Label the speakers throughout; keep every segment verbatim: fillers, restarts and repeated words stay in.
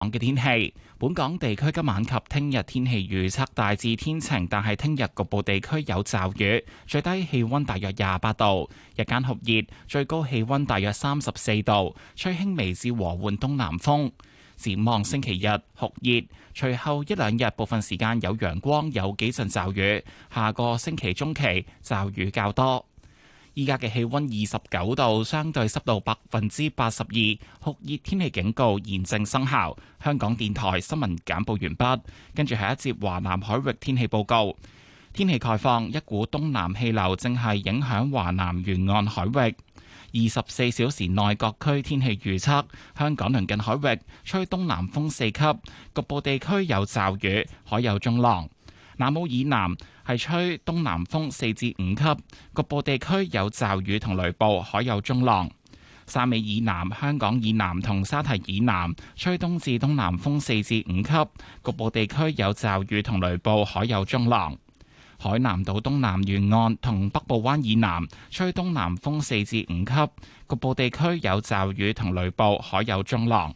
Speaker 1: 嘅天氣，本港地區今晚及聽日天氣預測大致天晴，但係聽日局部地區有驟雨，最低氣溫大約廿八度，日間酷熱，最高氣溫大約三十四度，吹輕微至和緩東南風。展望星期日酷熱，隨後一兩日部分時間有陽光，有幾陣驟雨，下個星期中期驟雨較多。依家嘅氣溫二十九度，相對濕度百分之八十二，酷熱天氣警告現正生效。香港電台新聞簡報完畢，跟住係一節華南海域天氣報告。天氣概況，一股東南氣流正係影響華南沿岸海域。二十四小時內各區天氣預測，香港鄰近海域吹東南風四級，局部地區有驟雨，海有中浪。南澳以南係吹東南風四至五級，局部地區有驟雨同雷暴，海有中浪。汕尾以南、香港以南同沙堤以南吹東至東南風四至五級，局部地區有驟雨同雷暴，海有中浪。海南島東南沿岸同北部灣以南吹東南風四至五級，局部地區有驟雨同雷暴，海有中浪。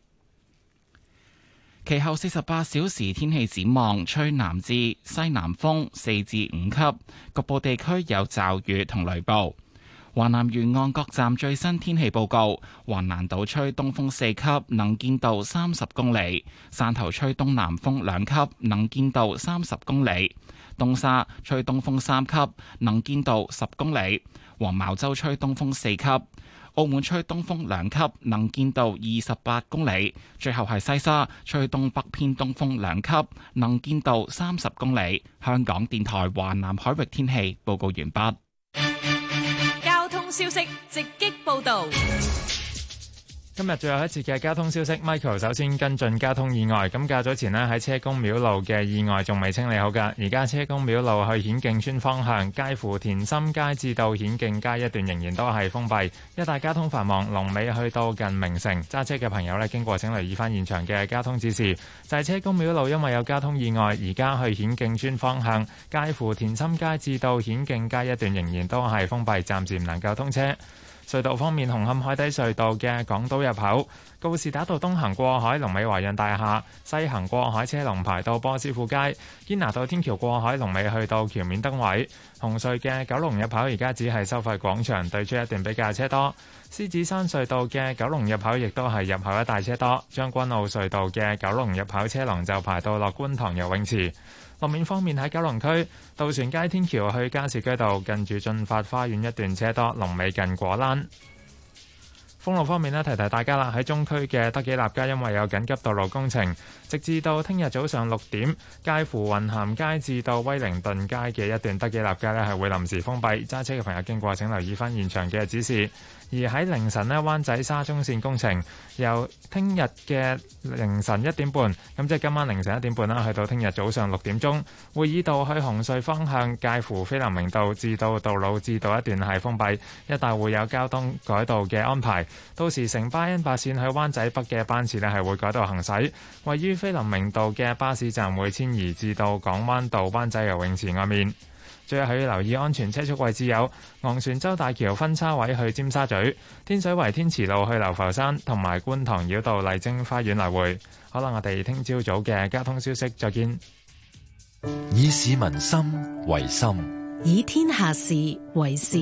Speaker 1: 其後四十八小時天氣展望，吹南至西南風四至五級，局部地區有驟雨同雷暴。華南沿岸各站最新天氣報告：橫瀾島吹東風四級，能見度三十公里；汕頭吹東南風兩級，能見度三十公里；東沙吹東風三級，能見度十公里；黃茅洲吹東風四級。澳門吹東風兩級，能見度二十八公里；最後係西沙吹東北偏東風兩級，能見度三十公里。香港電台華南海域天氣報告完畢。
Speaker 2: 交通消息直擊報道。
Speaker 3: 今日最後一次嘅交通消息 ，Michael 首先跟進交通意外。咁較早前呢，喺車公廟路嘅意外仲未清理好㗎，而家車公廟路去顯徑村方向，介乎田心街至到顯徑街一段仍然都係封閉，一帶交通繁忙，龍尾去到近名城。揸車嘅朋友呢，經過請留意翻現場嘅交通指示。就係、是、車公廟路因為有交通意外，而家去顯徑村方向，介乎田心街至到顯徑街一段仍然都係封閉，暫時唔能夠通車。隧道方面，紅磡海底隧道嘅港島入口，告士打道東行過海，龍尾華潤大廈；西行過海車龍排到波斯富街。堅拿道天橋過海，龍尾去到橋面燈位。紅隧嘅九龍入口而家只係收費廣場對出一段比較車多。獅子山隧道嘅九龍入口亦都係入口一帶車多。將軍澳隧道嘅九龍入口車龍就排到落觀塘游泳池。路面方面喺九龍區渡船街天橋去加士居道近住駿發花園一段車多，龍尾近果欄。封路方面呢，提提大家啦，喺中區嘅德己立街因為有緊急道路工程，直至到聽日早上六點，介乎雲咸街至到威靈頓街嘅一段德己立街呢係會臨時封閉，揸車嘅朋友經過請留意翻現場嘅指示。而喺凌晨呢，灣仔沙中線工程由聽日嘅凌晨一點半，咁即係今晚凌晨一點半啦，去到聽日早上六點鐘，會議道去紅隧方向介乎菲林明道至到道路至道一段係封閉，一帶會有交通改道嘅安排。到時城巴恩八線去灣仔北嘅班次呢係會改道行駛，位於菲林明道嘅巴士站會遷移至到港灣道灣仔游泳池外面。最後要留意安全車速位置有昂船洲大橋分叉位去尖沙咀、天水圍天慈路去流浮山，同埋觀塘繞道麗晶花園來回。好啦，我哋聽朝早嘅交通消息再見。
Speaker 4: 以市民心為心，
Speaker 5: 以天下事為事。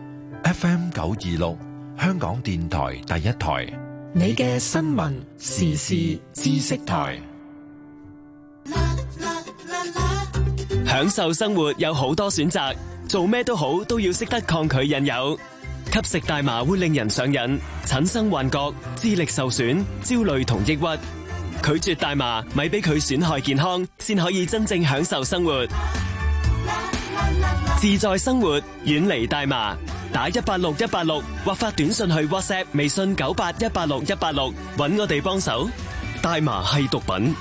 Speaker 4: F M 九二六，香港電台第一台，
Speaker 5: 你嘅新聞時事知識台。
Speaker 6: 享受生活有好多選擇，做咩都好都要識得抗拒引誘。吸食大麻會令人上癮，產生幻覺、智力受損、焦慮同抑鬱。拒絕大麻，咪俾佢損害健康，先可以真正享受生活。自在生活，遠離大麻。打一八六一八六或發短信去 WhatsApp、微信九八一八六一八六，搵我哋幫手。大麻係毒品。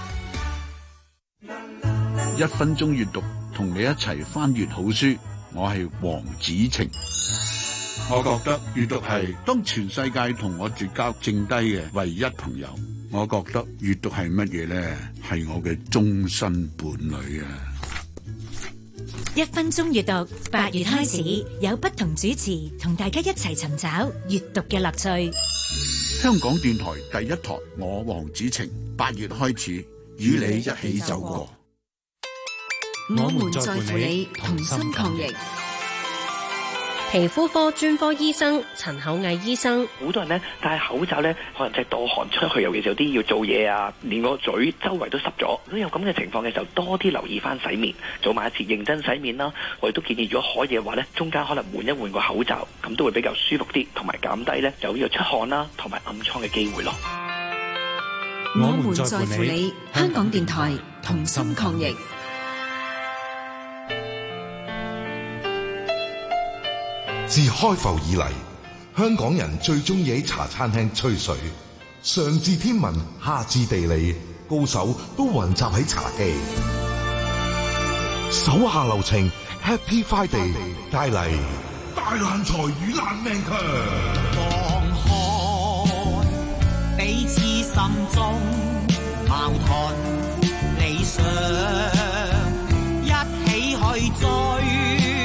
Speaker 7: 一分鐘閱讀，同你一齊翻閱好書。我係黃子晴。我覺得閱讀係當全世界同我絕交剩低嘅唯一朋友。我覺得閱讀係乜嘢呢？係我嘅終身伴侶啊！
Speaker 8: 一分鐘閱讀，八月開始有不同主持同大家一齊尋找閱讀嘅樂趣。
Speaker 7: 香港電台第一台，我黃子晴八月開始，與你一起走過。
Speaker 5: 我們在乎你，同心抗疫。
Speaker 9: 皮膚科專科醫生陳厚毅醫生，
Speaker 10: 好多人咧戴口罩咧，可能即係多汗出去，尤其是有啲要做嘢啊，連個嘴周圍都濕咗。如果有咁嘅情況嘅時候，多啲留意翻洗面，做埋一次認真洗面啦。我哋都建議，如果可以嘅話咧，中間可能換一換個口罩，咁都會比較舒服啲，同埋減低咧有呢個出汗啦，同埋暗瘡嘅機會咯。
Speaker 5: 我們在乎你，香港電台同心抗疫。
Speaker 11: 自開埠以嚟，香港人最中意喺茶餐廳吹水，上至天文，下至地理，高手都雲集喺茶几。手下留情 ，Happy Friday， 帶嚟大爛財與爛命強。
Speaker 12: 放開彼此心中矛盾理想，一起去追。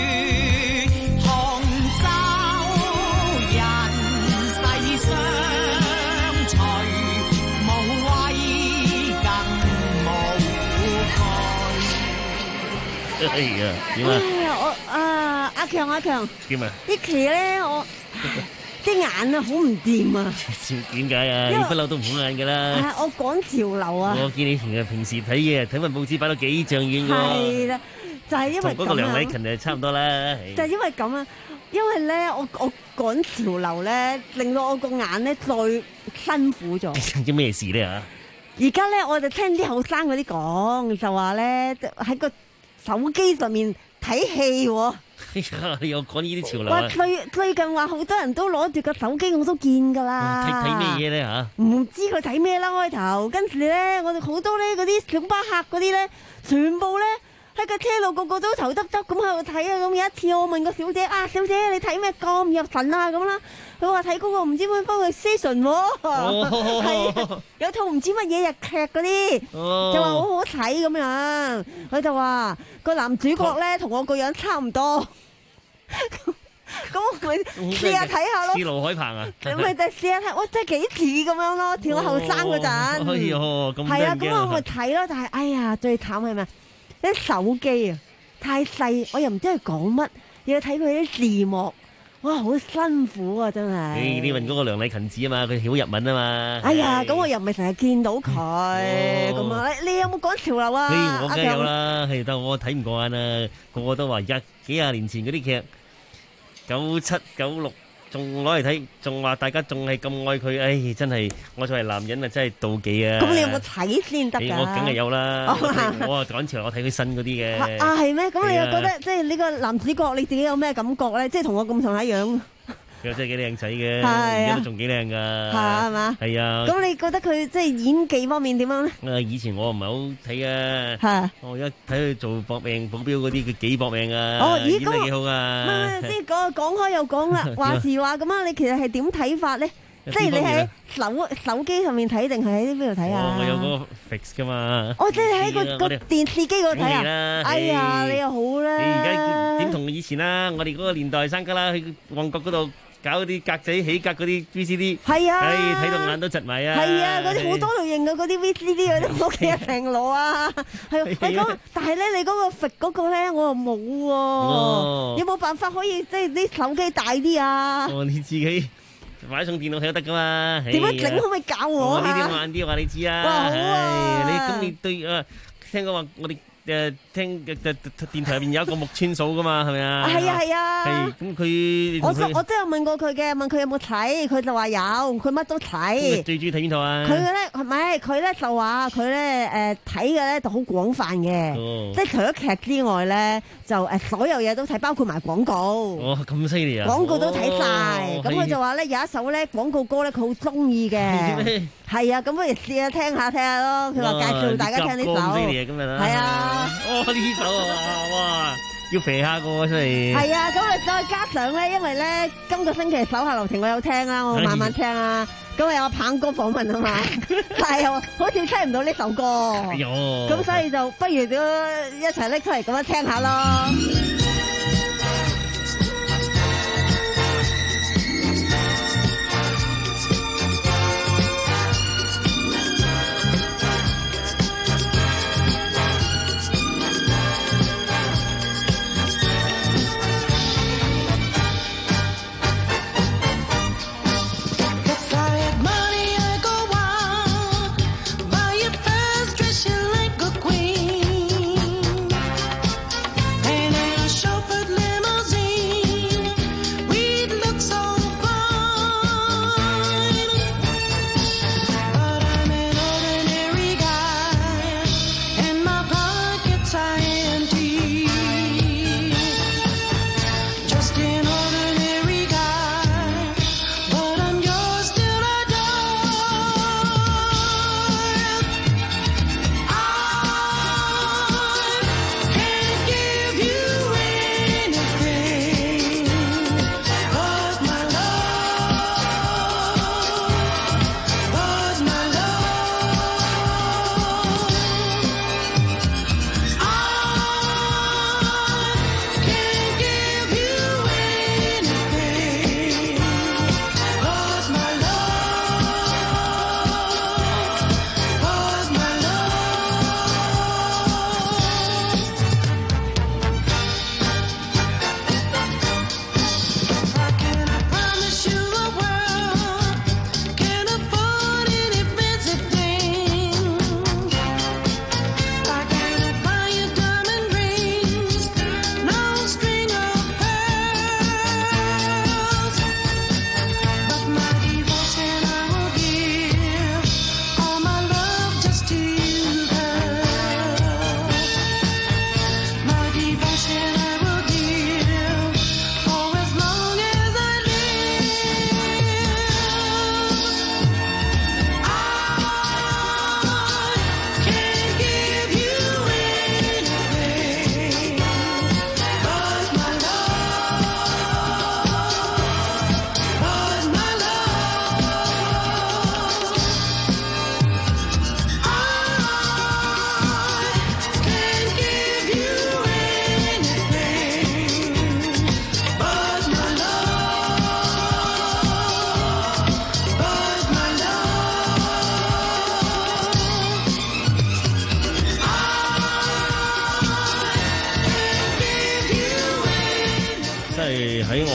Speaker 13: 哎呀，點啊？
Speaker 14: 哎呀，我啊，阿強阿強，
Speaker 13: 點啊？
Speaker 14: 呢期咧，我隻眼啊好唔掂啊！
Speaker 13: 點解啊？你不嬲都唔好眼噶啦。
Speaker 14: 係我趕潮流啊！
Speaker 13: 我見你平日平時睇嘢，睇份報紙擺到幾丈遠㗎。
Speaker 14: 係啦，就係因為咁啊。
Speaker 13: 同嗰個梁禮勤就差唔多啦。
Speaker 14: 就係因為咁啊，因為咧，我我趕潮流咧，令到我個眼咧再辛苦咗。
Speaker 13: 啲咩事咧嚇？
Speaker 14: 而家咧，我就聽啲後生嗰啲講，就話咧喺個手機上面睇戲喎。
Speaker 13: 你又講呢啲潮流啊？
Speaker 14: 最最近話好多人都攞住個手機，我都見㗎啦。
Speaker 13: 睇睇咩嘢咧嚇？
Speaker 14: 唔知佢睇咩啦開頭，跟住咧我哋好多咧嗰啲小巴客嗰啲咧，全部咧喺個車路個個都頭耷耷咁喺度睇啊！咁有一次我問個小姐啊，小姐你睇咩咁入神啊咁啦？佢話睇嗰個唔知咩方嘅 station 喎，係有套唔知乜嘢日劇嗰啲，就話好好睇咁樣。佢就話個男主角咧同我個樣差唔多，咁我咪試下睇下咯。
Speaker 13: 似盧海鵬啊？
Speaker 14: 咪就試下睇，哇！真係幾似咁樣咯，似我後生嗰陣。
Speaker 13: 哎呦，咁
Speaker 14: 係啊，咁我咪睇咯。但係哎呀，最慘係咩？啲手機啊太細，我又唔知佢講乜，又要睇佢啲字幕。哇，好辛苦啊，真係！
Speaker 13: 你你問嗰個梁禮勤子啊嘛，佢曉日文啊嘛。
Speaker 14: 哎呀，咁我又唔係成日見到佢咁啊！你你有冇趕潮流啊？
Speaker 13: 我梗係有啦，係但我睇唔過眼啊！個個都話一幾廿年前嗰啲劇，九七九六仲攞嚟睇，仲話大家仲係咁愛佢，唉，真係我作為男人啊，真係妒忌啊！
Speaker 14: 咁你有冇睇先得㗎？
Speaker 13: 我梗係有啦，我啊趕潮流，我睇佢新嗰啲嘅。
Speaker 14: 啊，係咩？咁你又覺得即係呢個男主角你自己有咩感覺咧？即係同我咁上下樣。
Speaker 13: 佢真係幾靚仔嘅，而家都仲幾靚㗎。
Speaker 14: 係嘛？
Speaker 13: 係啊。
Speaker 14: 咁你覺得佢即係演技方面點樣咧？
Speaker 13: 啊，以前我唔係好睇啊。
Speaker 14: 係。
Speaker 13: 我而家睇佢做搏命保鏢嗰啲，佢幾搏命啊！
Speaker 14: 哦，咦，
Speaker 13: 演得幾好啊！
Speaker 14: 唔係，即係講講開又講啦，話時話咁啊！你其實係點睇法咧？即係你喺手手機上面睇定係喺邊度睇啊？
Speaker 13: 我有個 fix 㗎嘛。
Speaker 14: 哦，即係喺個個電視機嗰度睇啊！哎呀，你又好啦。
Speaker 13: 你而家點同以前啦？我哋嗰個年代生㗎啦，去旺角嗰度。搞啲格仔起格嗰啲 V C D，
Speaker 14: 係啊，
Speaker 13: 唉睇到眼都窒埋啊！
Speaker 14: 係啊，嗰啲好多類型嘅嗰啲 V C D 嗰啲屋企一成摞啊！係，你講，但係咧你嗰個 fit 嗰個咧我又冇喎，有冇辦法可以即係啲手機大啲啊？
Speaker 13: 哦，你自己買一種電腦睇都得噶嘛？
Speaker 14: 點樣整可唔可以教我啊？
Speaker 13: 呢啲慢啲話你知啊！
Speaker 14: 哇，好啊！
Speaker 13: 你咁你對啊？聽講話我哋。誒聽嘅嘅電台入邊有一個木村嫂噶嘛，係咪啊？
Speaker 14: 係啊係啊。
Speaker 13: 係咁佢
Speaker 14: 我我都有問過佢嘅，問佢有冇睇，佢就話有，佢乜都睇。
Speaker 13: 最中意睇邊套啊？
Speaker 14: 佢咧係咪？佢咧就話佢咧誒睇嘅咧就好廣泛嘅，即係除咗劇之外咧，就誒所有嘢都睇，包括埋廣告。
Speaker 13: 哦，咁犀利啊！
Speaker 14: 廣告都睇晒，咁佢就話咧有一首咧廣告歌咧，佢好中意嘅。係啊，咁不如試下聽下聽下咯。佢話介紹大家聽呢首。係啊。
Speaker 13: 哦，呢首啊，哇，要肥下個出嚟。
Speaker 14: 係啊，咁啊再加上咧，因為咧今個星期手下留情我有聽啦，我慢慢聽啦。咁啊有棒哥訪問啊嘛，但係好似聽唔到呢首歌。
Speaker 13: 哎呦，
Speaker 14: 咁所以就不如都一齊拎出嚟咁樣聽下咯。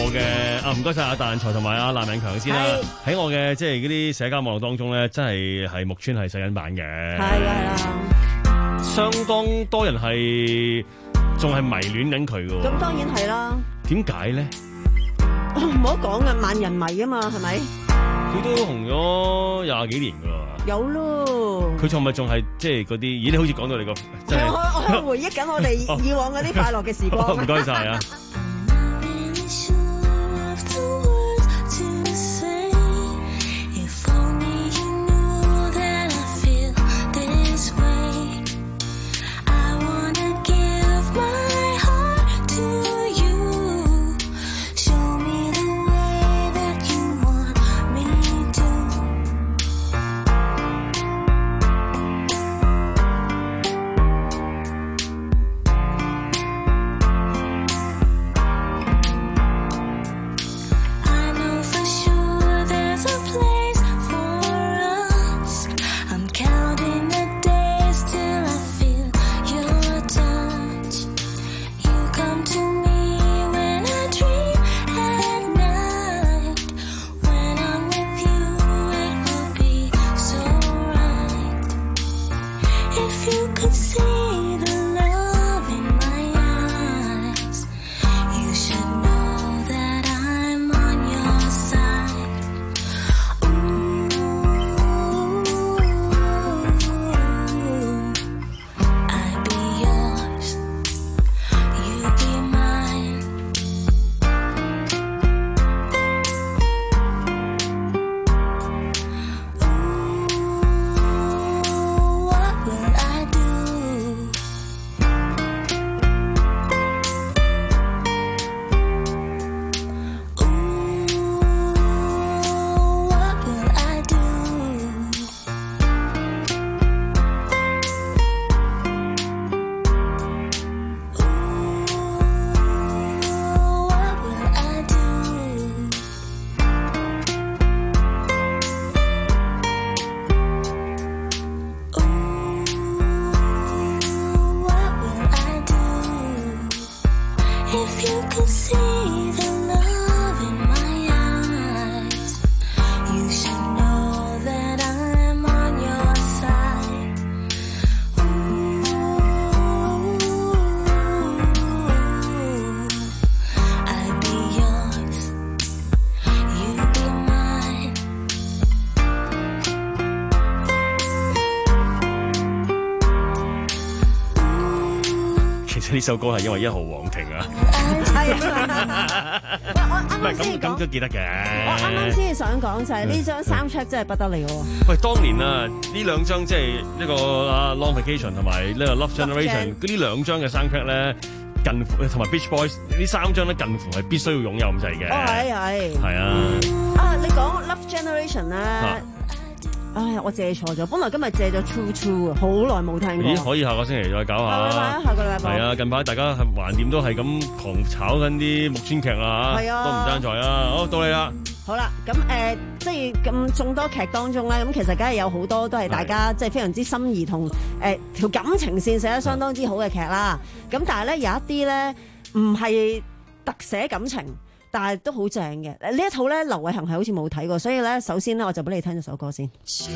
Speaker 15: 我嘅啊，唔該晒阿達仁才同埋阿藍永強先啦。喺我嘅即係嗰啲社交網絡當中咧，真係係木村係細人版嘅。
Speaker 14: 係啊係啦，
Speaker 15: 相當多人係仲係迷戀緊佢嘅。
Speaker 14: 咁當然係啦。點
Speaker 15: 解咧？
Speaker 14: 唔好講啊，萬人迷啊嘛，係咪？
Speaker 15: 佢都紅咗廿幾年噶啦。有
Speaker 14: 咯。
Speaker 15: 佢仲咪仲係即係嗰啲？咦，你好似講到你個真係。
Speaker 14: 我我喺度回憶緊我哋以往嗰啲快樂嘅時光。
Speaker 15: 唔該晒啊！呢首歌係因為一號皇庭啊，
Speaker 14: 係啊，
Speaker 15: 唔係咁咁都記得嘅。
Speaker 14: 我啱啱先想講就係呢張三 check 真係不得了喎。
Speaker 15: 喂，當年啊，呢兩張即係呢個啊 Long Vacation 同埋呢個 Love Generation 嗰啲兩張嘅 soundtrack 咧，近乎同埋 Beach Boys 呢三張咧，近乎係必須要擁有咁滯嘅。
Speaker 14: 哦，係係。
Speaker 15: 係啊。
Speaker 14: 啊，你講 Love Generation 咧。啊唉，我借錯咗，本來今日借咗 True True 啊，好耐冇聽過。
Speaker 15: 咦，可以下個星期再搞下。
Speaker 14: 下個禮拜，下個禮拜。
Speaker 15: 係啊，近排大家係橫掂都係咁狂炒緊啲木村劇啦嚇，
Speaker 14: 係啊，
Speaker 15: 都唔爭在啊。好，到你啦。
Speaker 14: 好啦，咁誒、呃，即係咁眾多劇當中咧，咁其實梗係有好多都係大家即係非常之心儀同誒條感情線寫得相當之好嘅劇啦。咁但係咧有一啲咧唔係特寫感情。但係都好正嘅，呢一套咧，劉偉恒係好似冇睇過，所以咧，首先咧，我就俾你聽咗首歌先。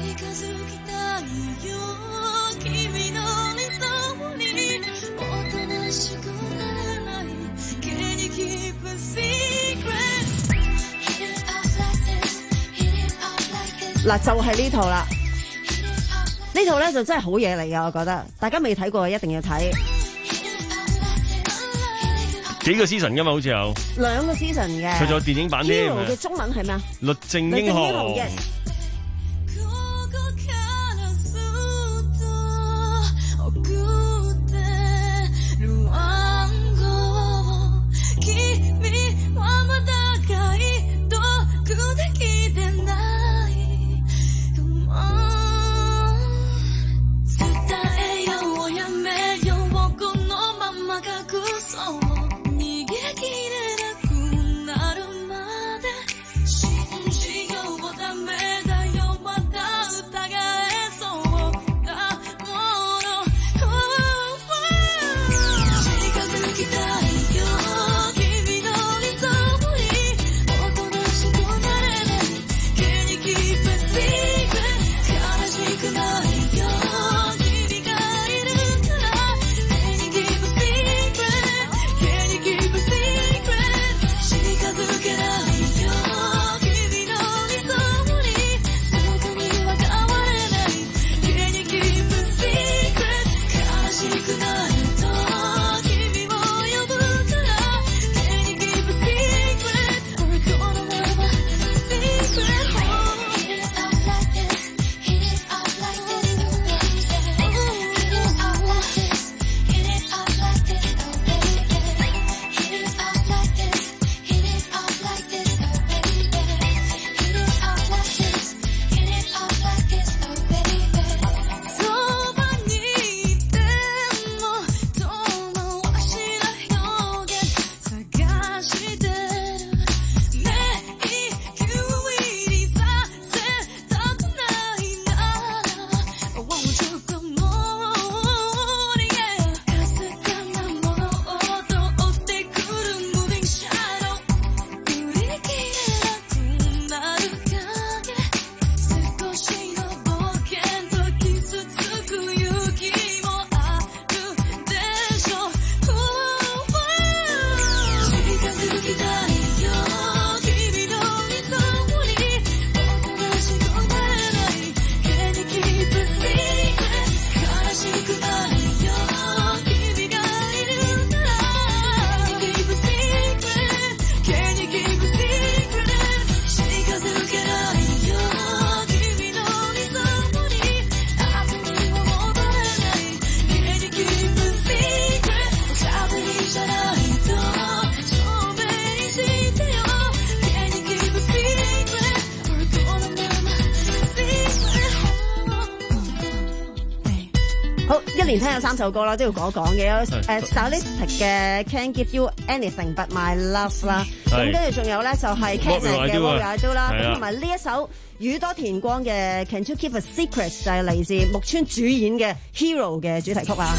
Speaker 14: 嗱，就係呢套啦，呢套咧就真係好嘢嚟嘅，我覺得大家未睇過一定要睇。
Speaker 15: 幾個 season 噶嘛，好似有
Speaker 14: 兩個 season 嘅，
Speaker 15: 佢仲有電影版添。
Speaker 14: Hero 嘅中文係咩啊？
Speaker 15: 律政英雄。
Speaker 14: 好，一連聽有三首歌啦，都要講一講嘅。有誒 Stylistic 嘅 Can't Give You Anything But My Love 啦，咁跟住仲有咧就係 Catman 嘅 What Will I Do 啦，咁同埋呢一首宇多田光嘅 Can't You Keep a Secret 就係嚟自木村主演嘅 Hero 嘅主題曲啊。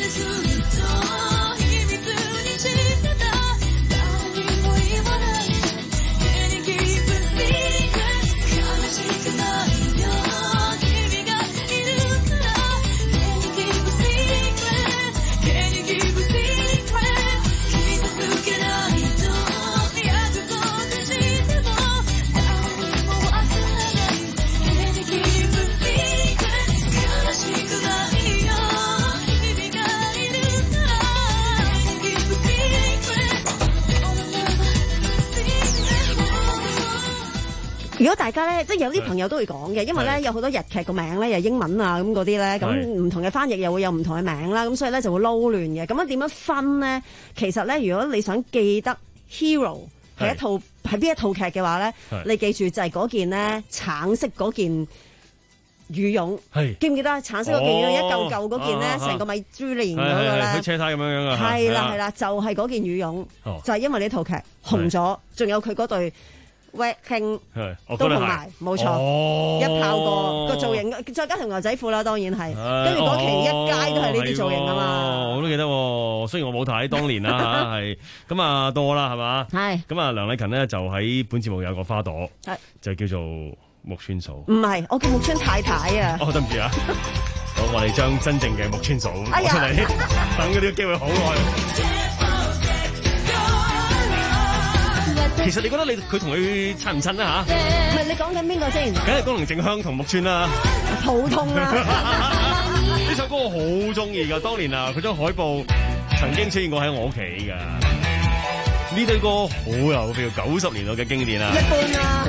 Speaker 14: 如果大家咧，即係有啲朋友都會講嘅，因為咧有好多日劇個名咧，又英文啊咁嗰啲咧，咁唔同嘅翻譯又會有唔同嘅名啦，咁所以咧就會撈亂嘅。咁樣點樣分咧？其實咧，如果你想記得 Hero 係一套係邊一套劇嘅話咧，你記住就係嗰件咧橙色嗰件羽絨，記唔記得橙色嗰件羽絨一嚿嚿嗰件咧，成個米芝蓮嗰個咧，
Speaker 15: 佢車胎咁樣樣啊，
Speaker 14: 係啦係啦，就係嗰件羽絨，就係因為呢套劇紅咗，仲有佢嗰對。Wacking 都紅埋，冇錯，一炮過個造型，再加條牛仔褲啦，當然係。跟住嗰期一街都係呢啲造型啊嘛。
Speaker 15: 我都記得，雖然我冇睇當年啦嚇，係咁啊到我啦係嘛？係。咁啊梁禮勤呢就喺本節目有個花朵，就叫做木村嫂。唔係，我叫木村太太啊。哦，對唔住啊。好，我哋將真正嘅木村嫂攞出嚟，等嗰啲機會好耐。其實你覺得你佢同佢襯唔襯啊嚇？
Speaker 14: 唔係你講緊邊個先？
Speaker 15: 梗係宮陵靜香同木村啦。
Speaker 14: 普通啦。
Speaker 15: 呢首歌我好中意㗎，當年啊佢張海報曾經出現過喺我屋企㗎。呢對歌好有 feel，九十年代嘅經典啊。一般啦。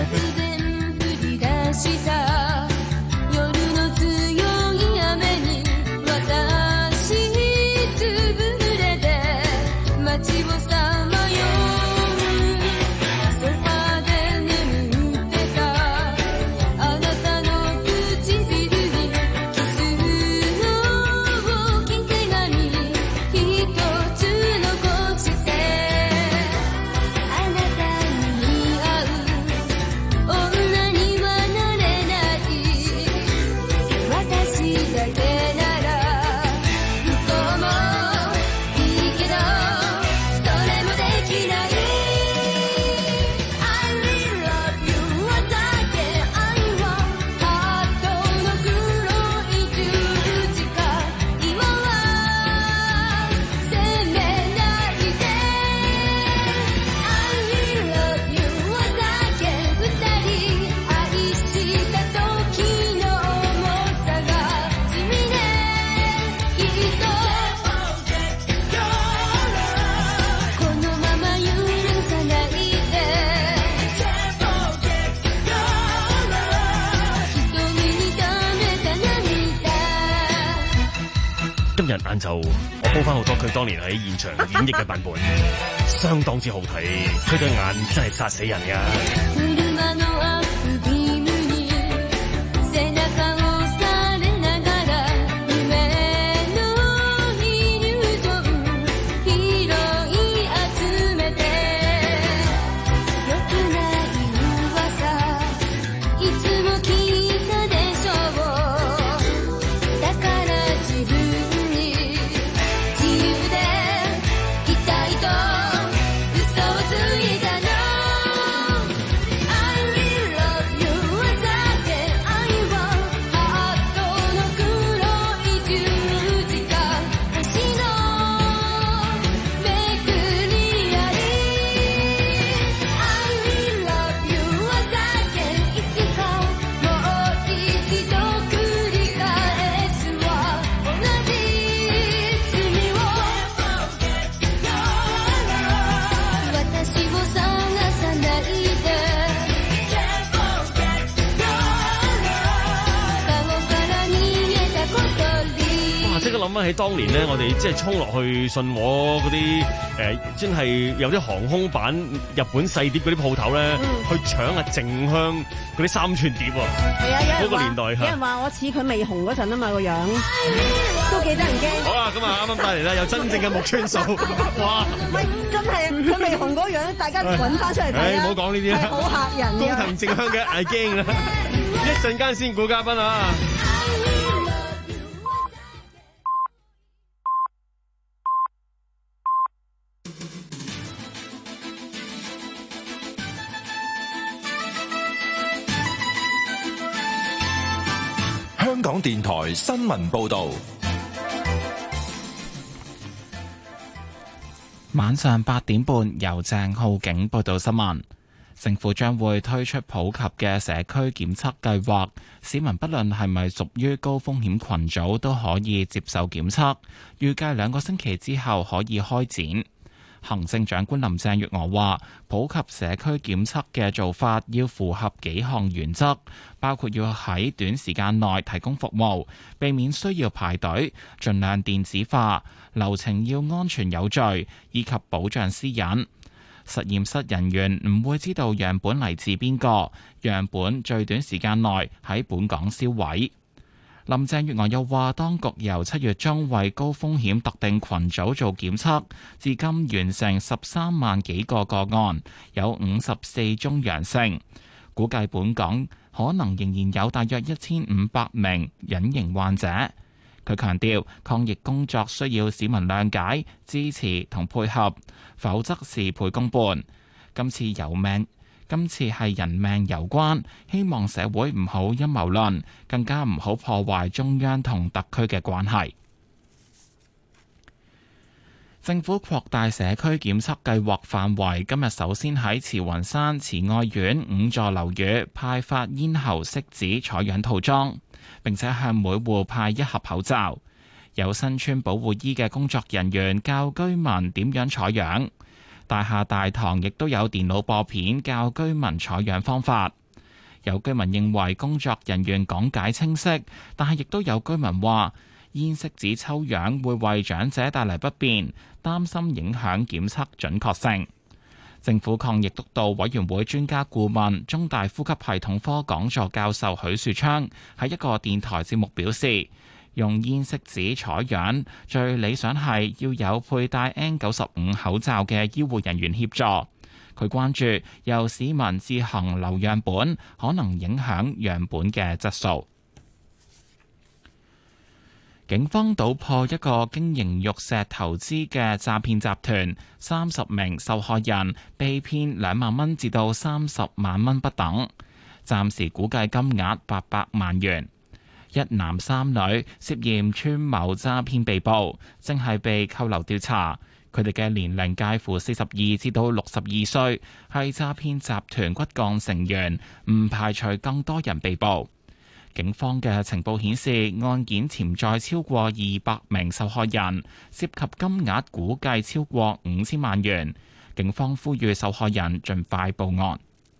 Speaker 15: 今日晏晝我煲翻好多佢當年喺現場演繹嘅版本，相當之好睇。佢對眼真係殺死人㗎。諗翻起當年咧，我哋即係衝落去信和嗰啲誒，真係有啲航空版日本細碟嗰啲鋪頭咧，嗯、去搶啊靜香嗰啲三寸碟喎。係啊，嗰個年代
Speaker 14: 有人話我似佢未紅嗰陣啊嘛個樣，都幾得人驚。
Speaker 15: 好啦，咁啊啱啱帶嚟啦，有真正嘅木村數，哇！
Speaker 14: 喂，真係佢未紅嗰樣，大家揾翻出嚟睇啊！
Speaker 15: 唔好講呢啲啦，
Speaker 14: 好嚇人嘅。
Speaker 15: 工藤靜香嘅係驚啦，一陣間先估嘉賓啊！
Speaker 4: 香港電台新聞報道。
Speaker 1: 晚上八點半，由鄭浩景報道新聞。政府將會推出普及嘅社區檢測計劃，市民不論係咪屬於高風險群組，都可以接受檢測。預計兩個星期之後可以開展。行政長官林鄭月娥話，普及社區檢測嘅做法要符合幾項原則，包括要喺短時間內提供服務，避免需要排隊，盡量電子化，流程要安全有序，以及保障私隱。實驗室人員唔會知道樣本嚟自邊個，樣本最短時間內喺本港銷毀。林鄭月娥又話，當局由七月中為高風險特定群組做檢測，至今完成十三萬幾個個案，有五十四宗陽性，估計本港可能仍然有大約一千五百名隱形患者。佢強調，抗疫工作需要市民諒解、支持同配合，否則事倍功半。今次有命。今次係人命攸關，希望社會唔好陰謀論，更加唔好破壞中央同特區嘅關係。政府擴大社區檢測計劃範圍，今日首先喺慈雲山慈愛苑五座樓宇派發咽喉拭子採樣套裝，並且向每戶派一盒口罩。有身穿保護衣嘅工作人員教居民點樣採樣。大廈大堂亦都有電腦播片教居民採樣方法。有居民認為工作人員講解清晰，但係亦都有居民話咽拭子抽樣會為長者帶嚟不便，擔心影響檢測準確性。政府抗疫督導委員會專家顧問、中大呼吸系統科講座教授許樹昌喺一個電台節目表示，用咽拭子採樣最理想係要有佩戴 N 九十五 口罩嘅醫護人員協助。佢關注由市民自行留樣本可能影響樣本嘅質素。警方搗破一個經營玉石投資嘅詐騙集團，三十名受害人被騙兩萬蚊至到三十萬蚊不等，暫時估計金額八百萬元。一男三女涉嫌串謀詐騙被捕，正係被扣留調查。佢哋嘅年齡介乎四十二至到六十二歲，係詐騙集團骨幹成員，唔排除更多人被捕。警方嘅情報顯示，案件潛在超過二百名受害人，涉及金額估計超過五千萬元。警方呼籲受害人盡快報案。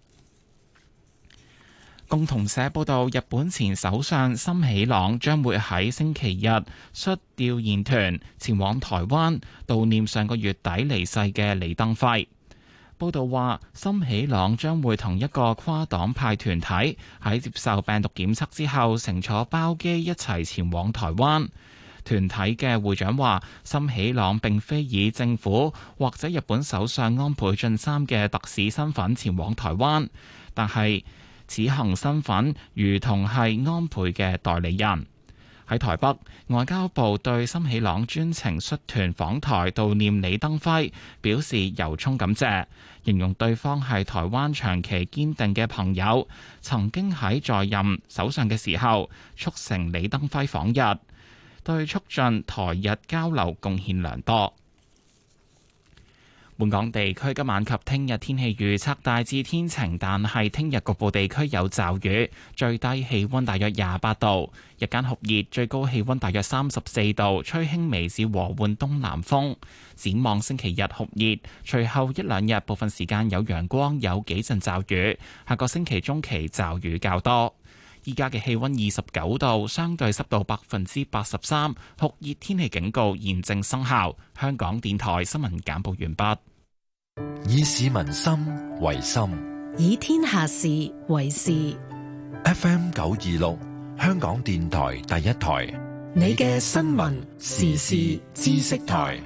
Speaker 1: 共同社報道，日本前首相森喜朗將會喺星期日率弔唁團前往台灣悼念上個月底離世嘅李登輝。報道話，森喜朗將會同一個跨黨派團體喺接受病毒檢測之後，乘坐包機一齊前往台灣。團體嘅會長話，森喜朗並非以政府或者日本首相安倍晉三嘅特使身份前往台灣，但係此行身份如同係安倍嘅代理人。喺台北，外交部對森喜朗專程率團訪台悼念李登輝表示由衷感謝，形容對方係台灣長期堅定嘅朋友，曾經喺在，在任首相嘅時候促成李登輝訪日，對促進台日交流貢獻良多。本港地區今晚及聽日天氣預測大致天晴，但係聽日局部地區有驟雨，最低氣溫大約廿八度，日間酷熱，最高氣溫大約三十四度，吹輕微至和緩東南風。展望星期日酷熱，隨後一兩日部分時間有陽光，有幾陣驟雨，下個星期中期驟雨較多。依家嘅氣溫二十九度，相對濕度百分之八十三，酷熱天氣警告現正生效。香港電台新聞簡報完畢。
Speaker 4: 以市民心為心，
Speaker 5: 以天下事為事。
Speaker 4: F M 九二六，香港電台第一台，
Speaker 16: 你嘅新聞時事知識台。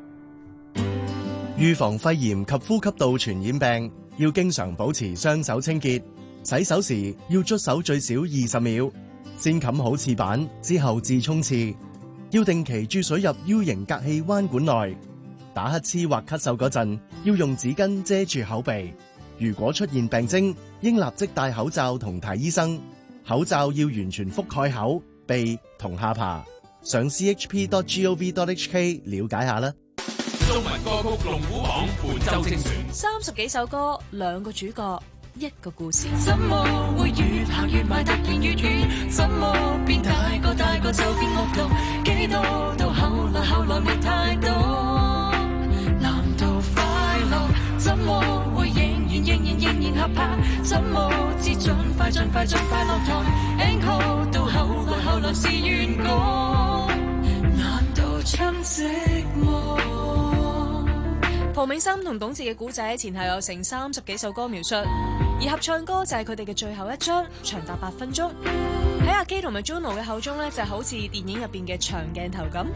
Speaker 17: 預防肺炎及呼吸道傳染病，要經常保持雙手清潔，洗手時要捽手最少二十秒，先冚好廁板之後至沖廁，要定期注水入 U 型隔氣彎管內。打乞嗤或咳嗽嗰陣，要用紙巾遮住口鼻。如果出現病徵，應立即戴口罩同睇醫生。口罩要完全覆蓋口、鼻同下巴。上 c h p dot gov dot h k 了解下啦。
Speaker 18: 中文歌曲龍虎榜本周精選，
Speaker 2: 三十幾首歌，兩個主角，一個故事。
Speaker 19: 怎麼會越行越埋，突然越遠？怎麼變大個大個就變惡毒？幾多到後來後來沒太多？難道快樂？怎麼會仍然仍然仍然合拍？怎麼知盡快盡快盡快落台 ？Encore 到後來後來是怨歌？難道真寂寞？
Speaker 2: 蒲美心同董志嘅古仔前後有成三十幾首歌描述，而合唱歌就係佢哋嘅最後一張，長達八分鐘。喺阿基同埋 Juno 嘅口中呢，就好似電影入邊嘅長鏡頭咁。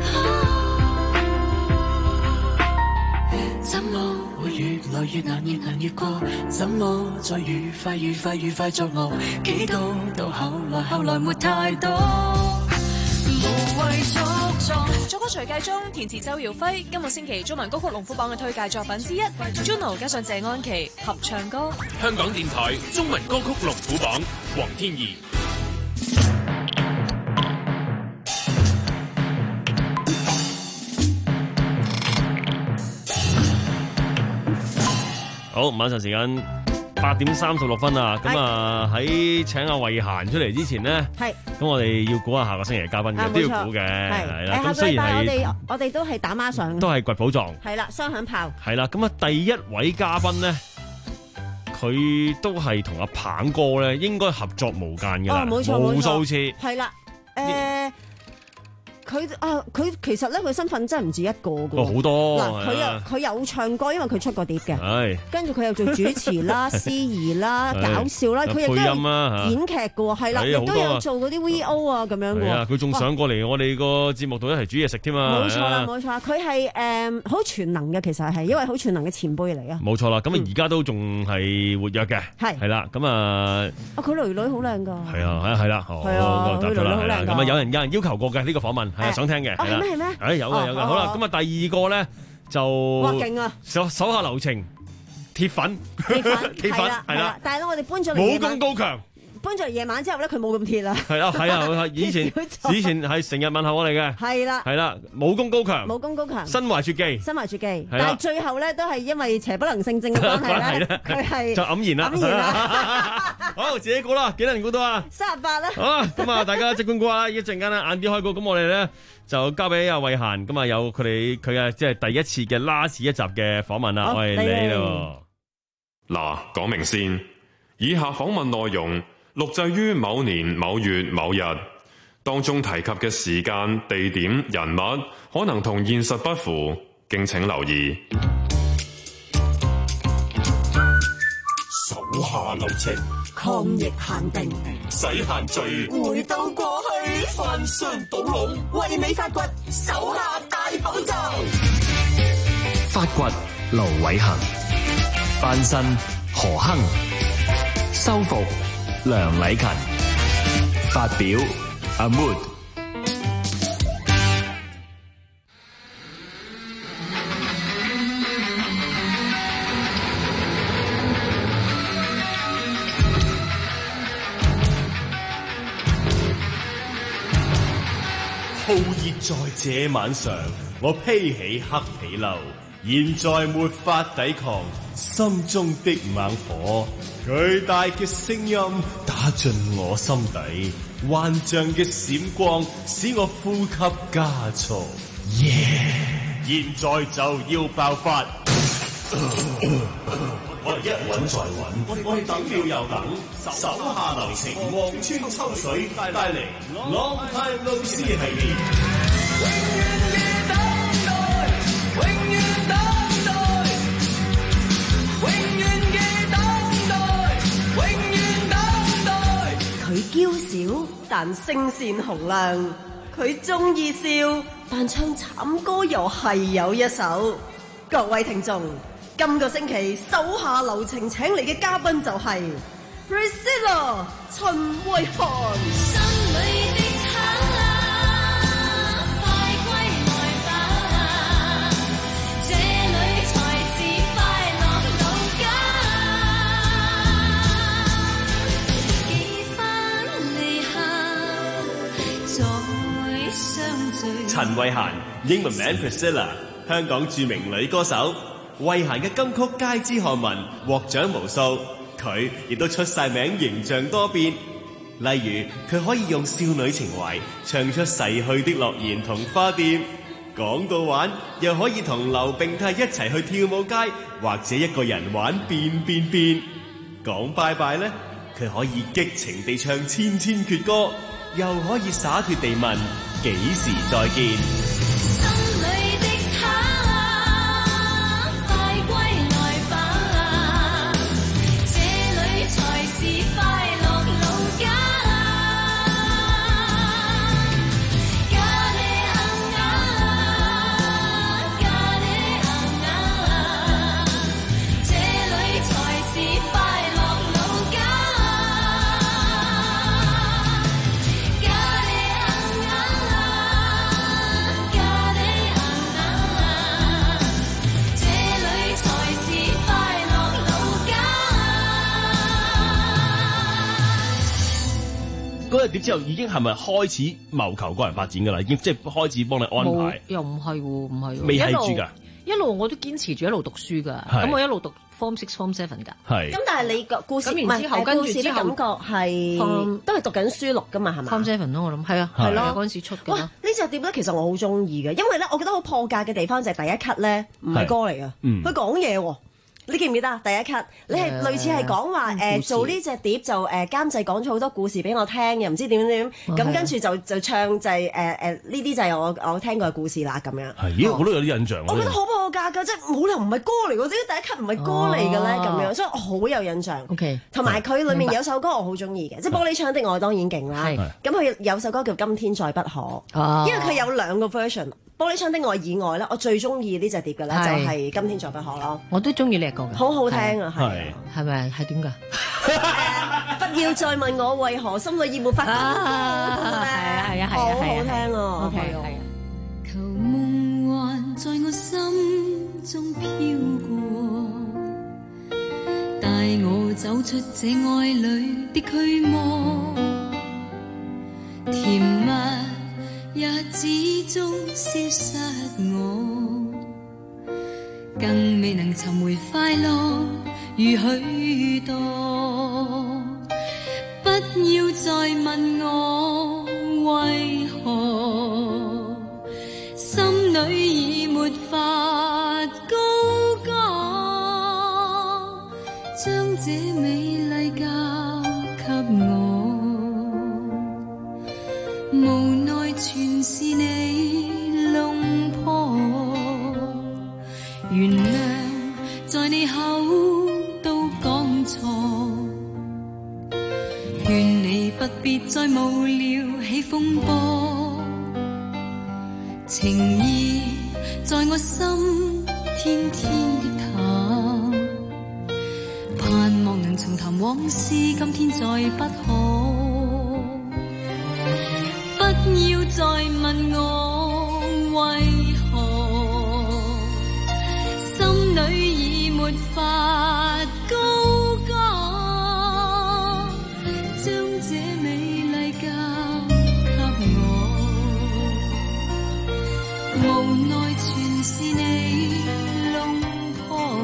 Speaker 19: 怎麼會越來越難越難越過？怎麼再愉快愉快愉快作樂？幾多到後來後來沒太多？無謂作作。
Speaker 2: 作曲徐繼忠，填詞周耀輝。今個星期中文歌曲龍虎榜嘅推介作品之一 ，Juno 加上謝安琪合唱歌。
Speaker 18: 香港電台中文歌曲龍虎榜，黃天怡。
Speaker 15: 好，晚上時間八點三十六分啊！咁啊喺請阿慧嫻出嚟之前呢，係咁我哋要估下下個星期嘅嘉賓嘅，都要估嘅，係啦。咁雖然係
Speaker 14: 我哋我哋都係打孖上，
Speaker 15: 都係掘寶藏，
Speaker 14: 係啦，雙響炮，
Speaker 15: 係啦。咁啊，第一位嘉賓呢，佢都係同阿鵬哥咧，應該合作無間嘅啦，
Speaker 14: 冇錯
Speaker 15: 無數次，
Speaker 14: 係啦，誒。佢啊，佢其實咧，佢身份真係唔止一個㗎。
Speaker 15: 哦，好多
Speaker 14: 嗱，佢又佢有唱歌，因為佢出過碟嘅。
Speaker 15: 係。跟
Speaker 14: 住佢又做主持啦、司儀啦、搞笑啦，佢亦都有演劇嘅喎，係啦，亦都有做嗰啲 V O 啊咁樣嘅喎。係啊，
Speaker 15: 佢仲上過嚟我哋個節目度一齊煮嘢食添啊！
Speaker 14: 冇錯啦，冇錯，佢係誒好全能嘅，其實係因為好全能嘅前輩嚟啊。
Speaker 15: 冇錯啦，咁啊而家都仲係活躍嘅。係。係啦，咁啊。
Speaker 14: 啊，佢女女好靚㗎。
Speaker 15: 係啊，係啊，係啦。係啊，佢女女好靚㗎。咁啊，有人有人要求過嘅呢個訪問。係啊，想聽嘅，係啦，
Speaker 14: 係咩？
Speaker 15: 誒，有嘅有嘅，好啦，咁啊，第二個咧就
Speaker 14: 哇勁啊，
Speaker 15: 手手下留情，鐵粉，
Speaker 14: 鐵粉，
Speaker 15: 鐵粉，係啦，
Speaker 14: 但係咧，我哋搬咗嚟，
Speaker 15: 武功高強。
Speaker 14: 搬咗嚟夜晚之後咧，佢冇咁鐵啦。
Speaker 15: 係啊係啊，以前以前係成日問候我哋嘅。
Speaker 14: 係啦
Speaker 15: 係啦，武功高強，
Speaker 14: 武功高強，
Speaker 15: 身懷絕技，
Speaker 14: 身懷絕技。但係最後咧，都係因為邪不能勝正嘅關係咧，佢係
Speaker 15: 就黯然啦。黯然啦。好，自己估啦，幾多人估到啊？
Speaker 14: 三十八啦。
Speaker 15: 好啊，咁啊，大家即管估下，一陣間咧晏啲開估，咁我哋咧就交俾阿慧嫻，咁啊有佢哋佢嘅即係第一次嘅 last 一集嘅訪問啦，我係你咯。
Speaker 20: 嗱，講明先，以下訪問內容錄製於某年某月某日，當中提及嘅時間、地點、人物可能同現實不符，敬請留意。
Speaker 21: 手下留情，
Speaker 19: 抗疫限定，
Speaker 21: 洗限聚，
Speaker 19: 回到過去，
Speaker 21: 翻箱倒籠，
Speaker 19: 為你發掘手下大寶藏。
Speaker 22: 發掘盧偉恆，翻身何亨，修復梁禮勤，發表阿 Mood。
Speaker 21: 酷熱在這晚上，我披起黑皮褸，現在沒法抵抗心中的猛火。巨大嘅聲音打進我心底，幻象嘅閃光使我呼吸加速。耶、yeah ！現在就要爆發！我哋一揾再揾，我哋等了又等，手下留情，望穿秋水帶嚟 Long Time No See 系列。永遠嘅等待，永遠等待，永遠嘅等待，永遠等待。
Speaker 9: 佢嬌小但聲線洪亮，
Speaker 3: 佢中意笑，但唱慘歌又係有一手。各位聽眾，今個星期手下留情請嚟嘅嘉賓就係 Priscilla 陳慧嫻。
Speaker 21: 陳慧嫻，英文名 Priscilla， 香港著名女歌手。慧嫻嘅金曲街知巷聞，獲獎無數。佢亦都出晒名，形象多變。例如，佢可以用少女情懷唱出逝去的諾言同花店。講到玩，又可以同劉並泰一齊去跳舞街，或者一個人玩變變變。講拜拜呢，佢可以激情地唱千千闕歌，又可以灑脱地問幾時再見。
Speaker 15: 嗰隻碟之後已經係咪開始謀求個人發展㗎啦？已經即係開始幫你安排。
Speaker 6: 又唔係喎，唔係喎。
Speaker 15: 未係住㗎。
Speaker 6: 一路我都堅持住一路讀書㗎，咁我一路讀 Form Six、Form Seven 㗎。
Speaker 15: 係。
Speaker 3: 咁但係你個故事
Speaker 6: 咁然之後跟住之後
Speaker 3: 感覺係都係讀緊書錄㗎嘛，係咪
Speaker 6: Form Seven 咯，我諗係啊，係咯嗰陣時出嘅。
Speaker 3: 哇！呢隻碟咧其實我好中意嘅，因為咧我覺得好破格嘅地方就係第一 cut 咧唔係歌嚟㗎，佢講嘢喎。你記唔記得啊？第一 cut 你係類似係講話誒做呢隻碟就誒監製講咗好多故事俾我聽，又唔知點點咁，跟住就就唱就係誒誒呢啲就係我我聽過嘅故事啦咁樣。
Speaker 15: 係，咦我都有啲印象。
Speaker 3: 我覺得好破格㗎，即係冇理由唔係歌嚟㗎，點解第一 cut 唔係歌嚟嘅咧？咁樣，所以我好有印象。
Speaker 6: OK，
Speaker 3: 同埋佢裡面有首歌我好中意嘅，即係玻璃窗的愛當然勁啦。咁佢有首歌叫今天再不可，因為佢有兩個 version。玻璃窗的愛以外咧，我最中意呢隻碟嘅咧就係今天再不可咯。
Speaker 6: 我都中意呢個嘅，
Speaker 3: 好好聽啊，係
Speaker 6: 係咪係點㗎？
Speaker 3: 不要再問我為何心裏已沒法度。係
Speaker 6: 啊係啊係啊，
Speaker 3: 好好聽啊。
Speaker 6: OK 係啊。
Speaker 19: 求夢幻在我心中飄過，帶我走出這愛裏的驅魔，甜蜜日子中消失我，更未能尋回快樂如許多。不要再問我為何，心裏已沒法高歌，將這美麗交給我。無奈全是你弄破，原諒在你口都講錯，勸你不必再無聊起風波，情意在我心天天的淡，盼望能重談往事，今天再不可。不要再問我為何，心裏已沒法高歌，將這美麗交給我，無奈全是你弄破。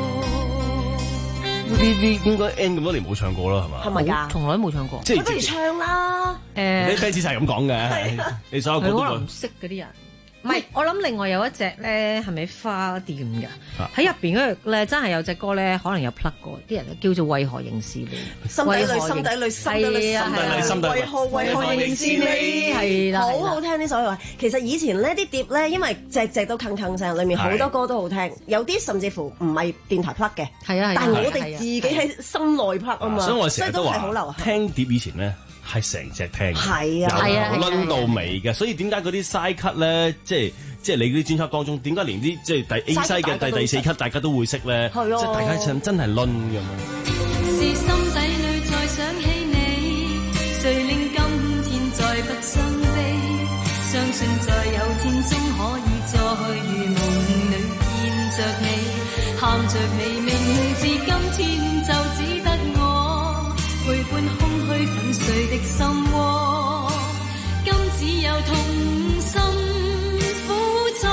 Speaker 15: 呢啲應該 N 咁多年冇唱過啦，係嘛？
Speaker 3: 係咪㗎？
Speaker 6: 從來都冇唱過。
Speaker 3: 即係不如唱啦！
Speaker 6: 誒，
Speaker 15: 啲 fans 就係咁講嘅，你所有歌都
Speaker 6: 可能唔識嗰啲人。唔係，我諗另外有一隻咧，係咪花店㗎？喺入邊嗰度咧，真係有隻歌咧，可能有 plug 過，啲人叫做為何認識你？
Speaker 3: 心底裏，心底裏，心底裏，心底裏，心底裏，為何為何認識你？係啦，好好聽呢首歌。其實以前呢啲碟咧，因為隻隻都鏗鏗聲，裡面好多歌都好聽，有啲甚至乎唔係電台 plug 嘅。
Speaker 6: 係啊，
Speaker 3: 但係我哋自己喺心內 plug 啊嘛，
Speaker 15: 所以我成日都話
Speaker 3: 好流行。
Speaker 15: 聽碟以前咧。 係成隻聽嘅，
Speaker 3: 係啊，
Speaker 15: 由頭攆到尾嘅。所以點解嗰啲 side cut 咧，即係即係你嗰啲專輯當中，點解連啲即係第 A side 嘅第第四 cut 大家都會識咧？即係大家真真係攆咁樣。
Speaker 19: 是心底裏再想起你，誰令今天再不傷悲？相信在有天終可以再如夢裏見着你，喊着你，明知今天就只得我陪伴空虛粉碎的心窩，今只有痛心苦楚。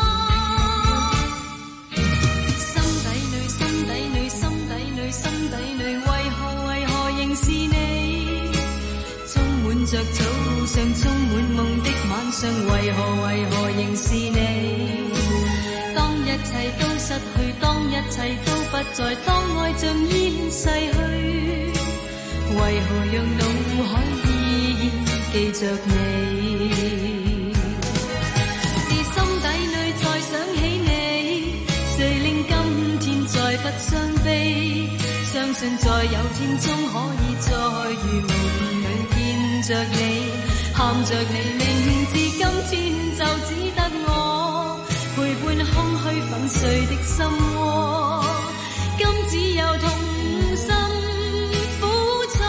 Speaker 19: 心底裏，心底裏，心底裏，心底裏，為何為何仍是你？充滿着早上，充滿夢的晚上，為何為何仍是你？當一切都失去，當一切都不在，當愛像煙逝去，為何讓腦海依然記着你？是心底裏再想起你，誰令今天再不傷悲？相信在有天終可以再如夢裏見着你，喊着你，明知今天就只得我陪伴空虛粉碎的心窩，今只有痛心苦楚。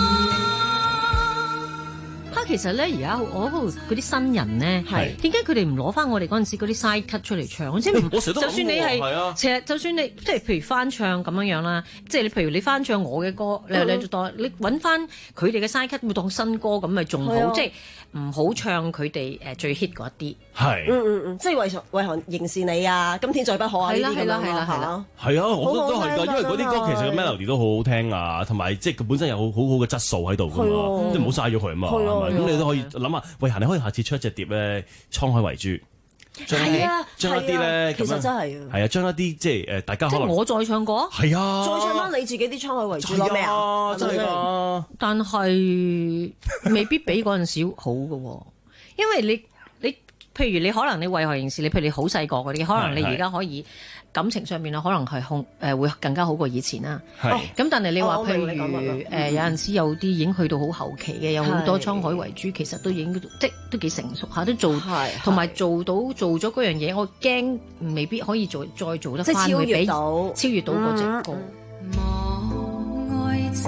Speaker 6: 嚇，其實咧，而家我嗰啲新人咧，係點解佢哋唔攞翻我哋嗰陣時嗰啲 side cut 出嚟唱？即係就算你係，其實就算你即係譬如翻唱咁樣樣啦，即係你譬如你翻唱我嘅歌，你你當你揾翻佢哋嘅 side cut，會當新歌咁咪仲好，即係唔好唱佢哋誒最 hit 嗰一啲。係，
Speaker 3: 嗯嗯嗯，即係為為何仍是你啊？今天再不可啊！呢啲咁樣
Speaker 6: 係啦係啦，
Speaker 15: 係啊，我覺得都係㗎，因為嗰啲歌其實個 melody 都好好聽啊，同埋即係佢本身有好好好嘅質素喺度㗎嘛，即係唔好嘥咗佢啊嘛，係咪？咁你都可以諗下，喂，你可以下次出一隻碟咧，滄海遺珠。
Speaker 3: 係啊，
Speaker 15: 將一啲咧，
Speaker 3: 其實真係
Speaker 15: 係啊，將一啲即係誒，大家可能
Speaker 6: 即係我再唱歌，
Speaker 15: 係啊，
Speaker 3: 再唱翻你自己啲滄海遺珠攞咩啊？
Speaker 15: 真係啊！
Speaker 6: 但係未必比嗰陣時好嘅，因為你你譬如你可能你為何仍是你，譬如你好細個嗰啲，可能你而家可以感情上面啊，可能係控誒會更加好過以前啦。係咁，但係你話譬如誒有陣時有啲已經去到好後期嘅，有好多滄海遺珠，其實都已經即都幾成熟下，都做同埋做到做咗嗰樣嘢，我驚未必可以做再做得翻，會比超越到嗰隻歌。
Speaker 19: 望愛者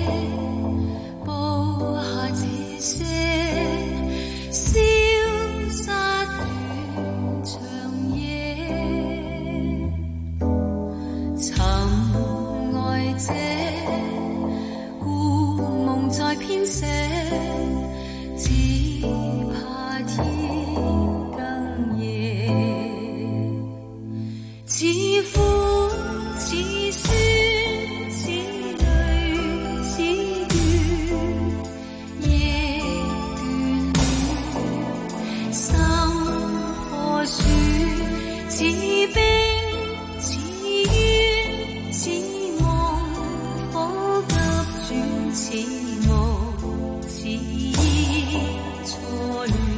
Speaker 19: 播下這些消失斷長夜，尋愛者故夢在編寫，只怕天更夜，似苦似酸似淚似月，夜倦了心破雪，似冰似冤似夢，火急轉似霧似錯亂。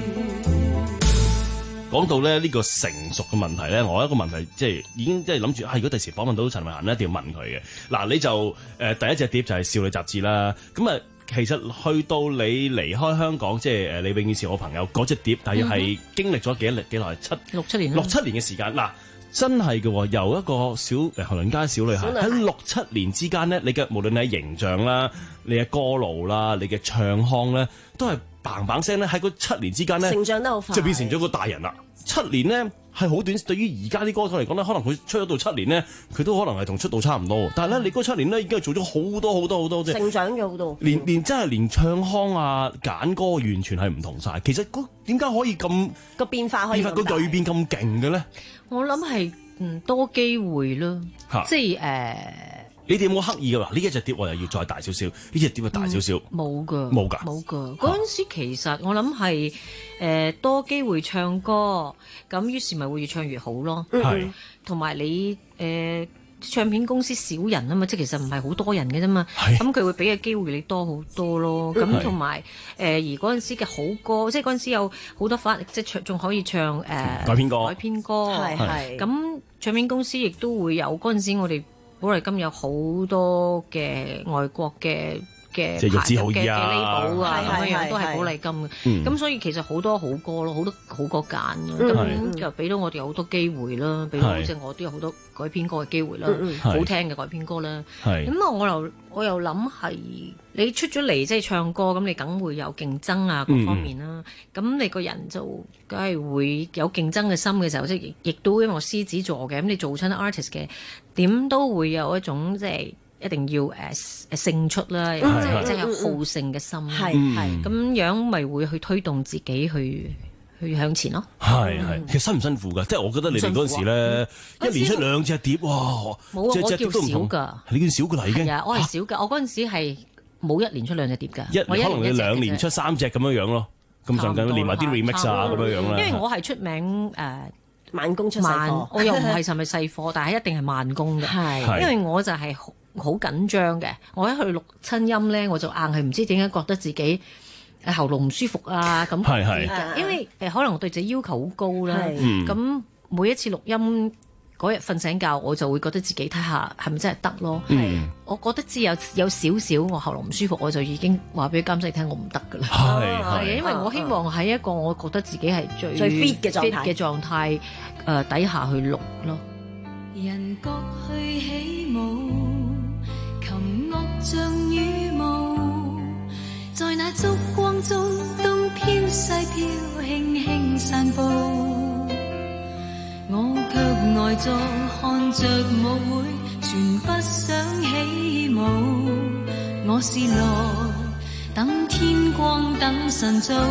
Speaker 15: 講到咧呢個成熟嘅問題咧，我有一個問題即係已經即係諗住啊，如果第時訪問到陳慧嫻咧，一定要問佢嘅。嗱，你就誒、呃、第一隻碟就係少女雜誌啦，咁啊其實去到你離開香港，即係誒你永遠是我朋友嗰隻碟，大約係經歷咗幾多幾耐？七
Speaker 6: 六七年，
Speaker 15: 六七年嘅時間。嗱，真係嘅，由一個小誒鄰家小女孩喺六七年之間咧，你嘅無論你係形象啦、你嘅歌路啦、你嘅唱腔咧，都係嘭嘭聲咧喺嗰七年之間咧，
Speaker 3: 成長得好快，
Speaker 15: 就變成咗個大人啦。七年咧係好短，對於而家啲歌手嚟講咧，可能佢出咗到七年咧，佢都可能係同出道差唔多。但係咧，你嗰七年咧已經係做咗好多好多好多啫，
Speaker 3: 成長咗好多。
Speaker 15: 連連真係連唱腔啊、揀歌完全係唔同晒。其實嗰點解可以咁
Speaker 3: 個變化可以
Speaker 15: 變化個巨變咁勁嘅咧？
Speaker 6: 我諗係嗯多機會咯，即係誒。呃
Speaker 15: 你哋有冇刻意嘅話？呢一隻碟我又要再大少少，呢隻碟啊大少少。
Speaker 6: 冇㗎，
Speaker 15: 冇㗎，
Speaker 6: 冇㗎。嗰陣時其實我諗係誒多機會唱歌，咁於是咪會越唱越好咯。係，同埋你誒、呃、唱片公司少人啊嘛，即係其實唔係好多人嘅啫嘛。咁佢會俾嘅機會你多好多咯。咁同埋誒而嗰陣時嘅好歌，即係嗰陣時有好多法，即係唱仲可以唱誒、呃、
Speaker 15: 改編歌，
Speaker 6: 改編歌
Speaker 3: 係係。
Speaker 6: 咁唱片公司亦都會有嗰陣時我哋。寶麗金有好多嘅外國嘅嘅
Speaker 15: 即係玉置浩
Speaker 6: 嘅
Speaker 15: 二啊
Speaker 6: label 啊咁樣樣
Speaker 3: 係
Speaker 6: 都係寶麗金嘅。咁所以其實好多好歌咯，好多好歌揀嘅，咁就俾到我哋好多機會啦，俾到即係我都有好多改編歌嘅機會啦，好聽嘅改編歌啦。咁啊，我又我又諗係你出咗嚟即係唱歌，咁你梗會有競爭啊各方面啦。咁你個人就梗係會有競爭嘅心嘅時候，即係亦都因為我獅子座嘅，咁你做親 artist 嘅，點都會有一種即係一定要誒誒勝出啦，即係即係有好勝嘅心，
Speaker 3: 係係
Speaker 6: 咁樣咪會去推動自己去去向前咯。
Speaker 15: 係係，其實辛唔辛苦㗎？即係我覺得你哋嗰陣時咧，一年出兩隻碟，哇！
Speaker 6: 冇啊，我叫少㗎，
Speaker 15: 你叫少㗎啦已經。
Speaker 6: 係啊，我係少㗎，我嗰陣時係冇一年出兩隻碟㗎，
Speaker 15: 一可能你兩年出三隻咁樣樣咯，咁上緊連埋啲 remix 啊咁樣樣啦。
Speaker 6: 因為我係出名誒。
Speaker 3: 慢工出細貨，
Speaker 6: 我又唔係係咪細貨，但係一定係慢工嘅。係，因為我就係好好緊張嘅。我一去錄親音咧，我就硬係唔知點解覺得自己喉嚨唔舒服啊咁。係係，因為誒可能我對自己要求好高啦。咁每一次錄音嗰日瞓醒覺，我就會覺得自己睇下係咪真係得咯。係，我覺得只有有少少我喉嚨唔舒服，我就已經話俾監製聽我唔得㗎啦。係係，因為我希望喺一個我覺得自己係最
Speaker 3: 最 fit 嘅狀態
Speaker 6: fit 嘅狀態誒底下去錄咯。
Speaker 19: 人各去起舞，琴樂像羽毛，在那燭光中東飄西飄，輕輕散步。我卻呆坐看着舞會，全不想起舞。我是來等天光等晨早，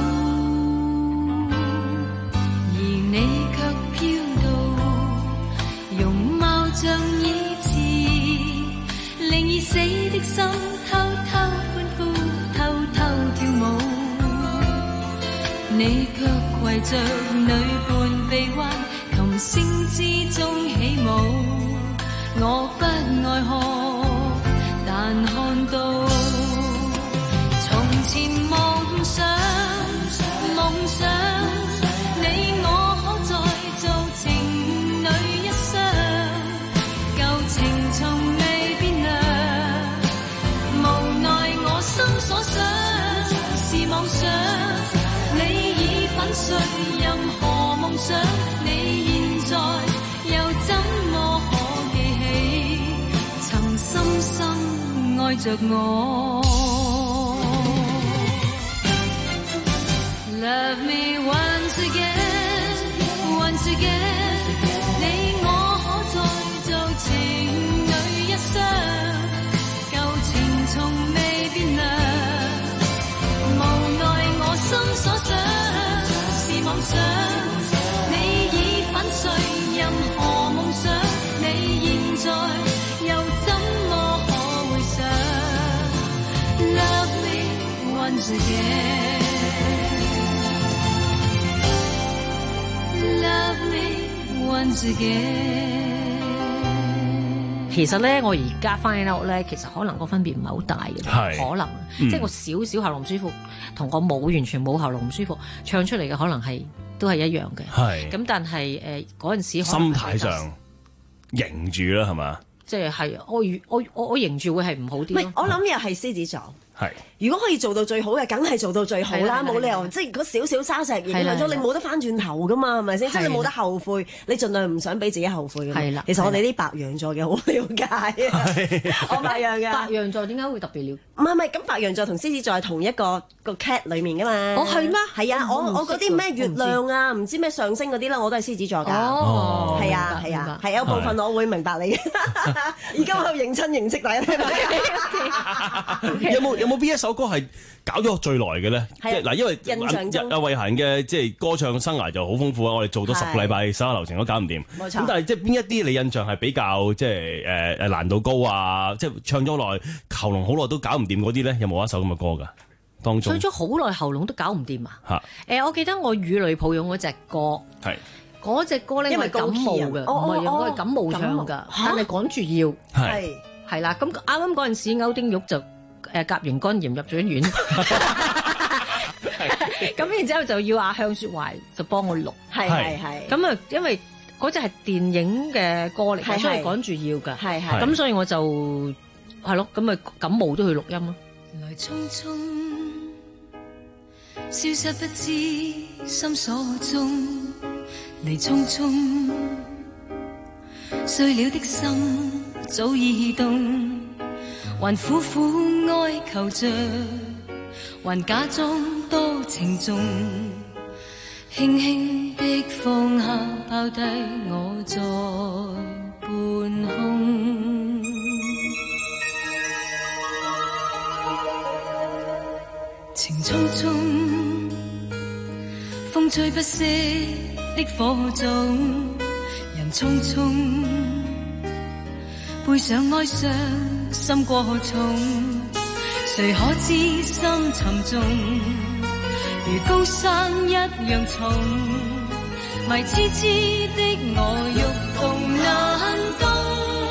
Speaker 19: 而你卻飄到容貌像以前，令已死的心偷偷歡呼，偷偷跳舞。你卻攜着女伴臂彎，琴聲之中起舞，我不愛看，但看到從前夢想，夢想你我可再做情侶一雙，舊情從未變涼，無奈我心所想是妄想，你已粉碎任何夢想，你現在又怎麼可記起曾深深愛着我。 Love me once again, once again， 你我可再做情侶一雙，舊情從未變涼，無奈我心所想是妄想，你已粉碎任何夢想，你現在又怎麼可會想 Love me once again， Love me once again。
Speaker 6: 其實咧，我而家翻起屋咧，其實可能個分別唔係好大嘅，可能、嗯、即係我少少喉嚨唔舒服，同我冇完全冇喉嚨唔舒服，唱出嚟嘅可能係都係一樣嘅。係咁，但係誒嗰陣時
Speaker 15: 心態上迎住啦，係嘛？
Speaker 6: 即係係我我我我迎住會係唔好啲咯。
Speaker 3: 我諗又係獅子座。
Speaker 15: 係，
Speaker 3: 如果可以做到最好嘅，梗係做到最好啦，冇理由即係嗰少少沙石影響咗你冇得翻轉頭噶嘛，係咪先？即係你冇得後悔，你盡量唔想俾自己後悔嘅。係啦，其實我哋啲白羊座嘅好了解啊，我白羊嘅。
Speaker 6: 白羊座點解會特別了？
Speaker 3: 唔係唔係，咁白羊座同獅子座係同一個個 cat 裡面噶嘛？
Speaker 6: 哦係咩？
Speaker 3: 係啊，我我嗰啲咩月亮啊，唔知咩上升嗰啲啦，我都係獅子座㗎。哦，係啊係啊，係有部分我會明白你嘅。而家我喺度認親認識大家聽到。
Speaker 15: 有冇有？有冇邊一首歌係搞咗最耐嘅咧？即係嗱，因為阿慧嫻嘅即係歌唱生涯就好豐富啊！我哋做咗十個禮拜，所有流程都搞唔掂。冇錯。咁但係即係邊一啲你印象係比較即係誒誒難度高啊？即係唱咗耐喉嚨好耐都搞唔掂嗰啲咧？有冇一首咁嘅歌㗎？當中
Speaker 6: 唱咗好耐喉嚨都搞唔掂啊！嚇誒、呃，我記得我與淚抱擁嗰隻歌係嗰隻歌咧，因為感冒嘅，唔係我係感冒唱㗎，但係趕住要係係啦。咁啱啱嗰陣時，歐丁玉就。誒甲型肝炎入咗院，咁然之後就要阿向雪懷就幫我錄，
Speaker 3: 係係係。
Speaker 6: 咁啊，因為嗰隻係電影嘅歌嚟，所以趕住要㗎，係係。咁所以我就係咯，咁咪感冒都去錄音咯。
Speaker 19: 來匆匆消失不知心所蹤，嚟匆匆碎了的心早已凍，還苦苦哀求着，還假裝多情重，輕輕的放下拋低我在半空。情匆匆，風吹不息的火種，人匆匆，背上哀傷心過重，誰可知心沉重，如高山一樣重，迷痴痴的我欲動難動。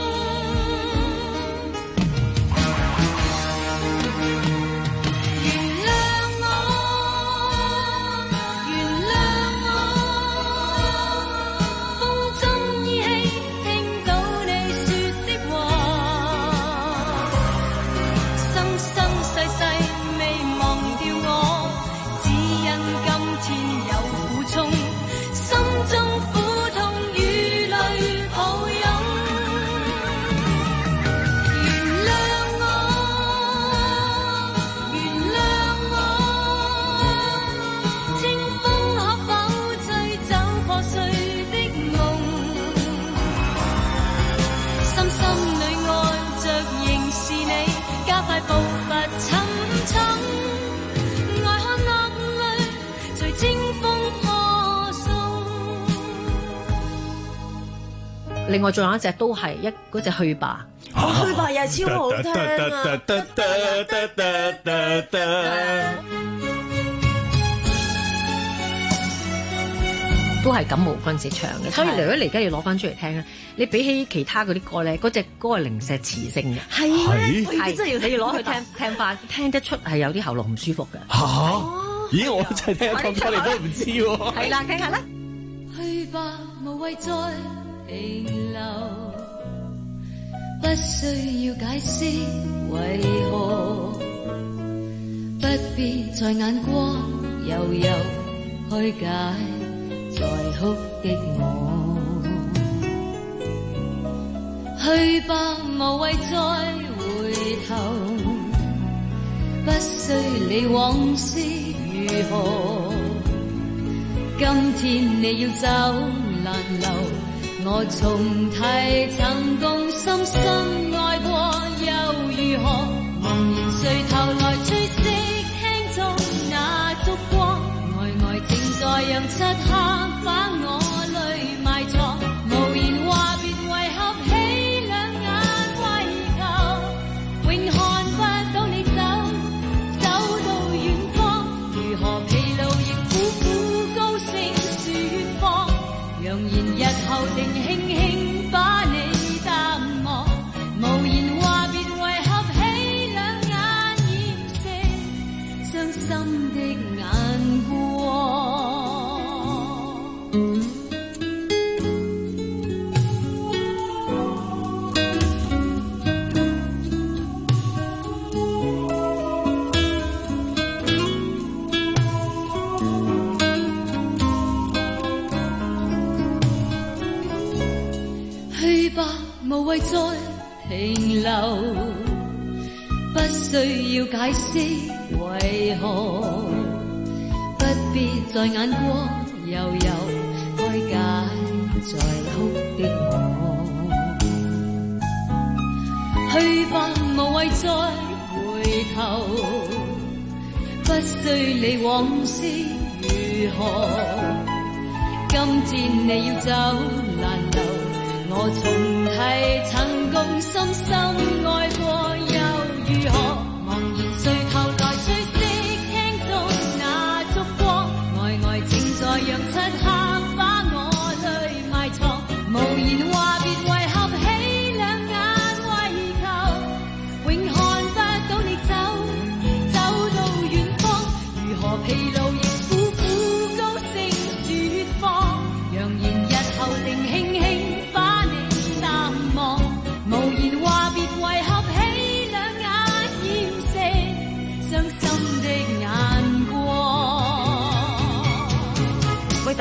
Speaker 6: 另外仲有一隻都係一嗰隻去吧，
Speaker 3: 哦，去吧又係超好聽啊！
Speaker 6: 都係感冒嗰陣時唱嘅，所以嚟一嚟梗係要攞翻出嚟聽啦。你比起其他嗰啲歌咧，嗰隻歌係零舍磁性嘅，
Speaker 3: 係咩？
Speaker 6: 係
Speaker 3: 真係要
Speaker 6: 你要攞去聽聽翻，聽得出係有啲喉嚨唔舒服嘅。
Speaker 15: 嚇！咦，我真係聽一唱歌你都唔知喎。
Speaker 6: 係啦，聽下啦。
Speaker 19: 去吧，無謂再停留，不需要解釋為何，不必在眼光悠悠開解在哭的我。去吧，無謂再回頭，不需理往事如何，今天你要走難留，我重提曾共深深愛過又如何，茫然垂頭來追憶聽中那燭光，呆呆靜在讓漆黑把我淚埋藏，無言話別為合起兩眼為求，永看不到你走，走到遠方，如何疲勞亦苦苦高聲説放，揚言日後定輕輕把你淡忘，無言話別為合起兩眼掩飾傷心的眼光。去吧，無謂再停留，不需要解釋為何，不必在眼光悠悠開解在哭的我。去吧，無謂再回頭，不需理往事如何，今天你要走難留，我重提曾共深深愛過又如何，茫然垂頭來追憶聽中那燭光，呆呆靜在讓漆黑把我淚埋藏，無言話別為合起兩眼為求，永看不到你走，走到遠方，如何疲勞亦苦苦高聲説放，揚言日後定輕輕把你淡忘，無言話別為合起兩眼掩飾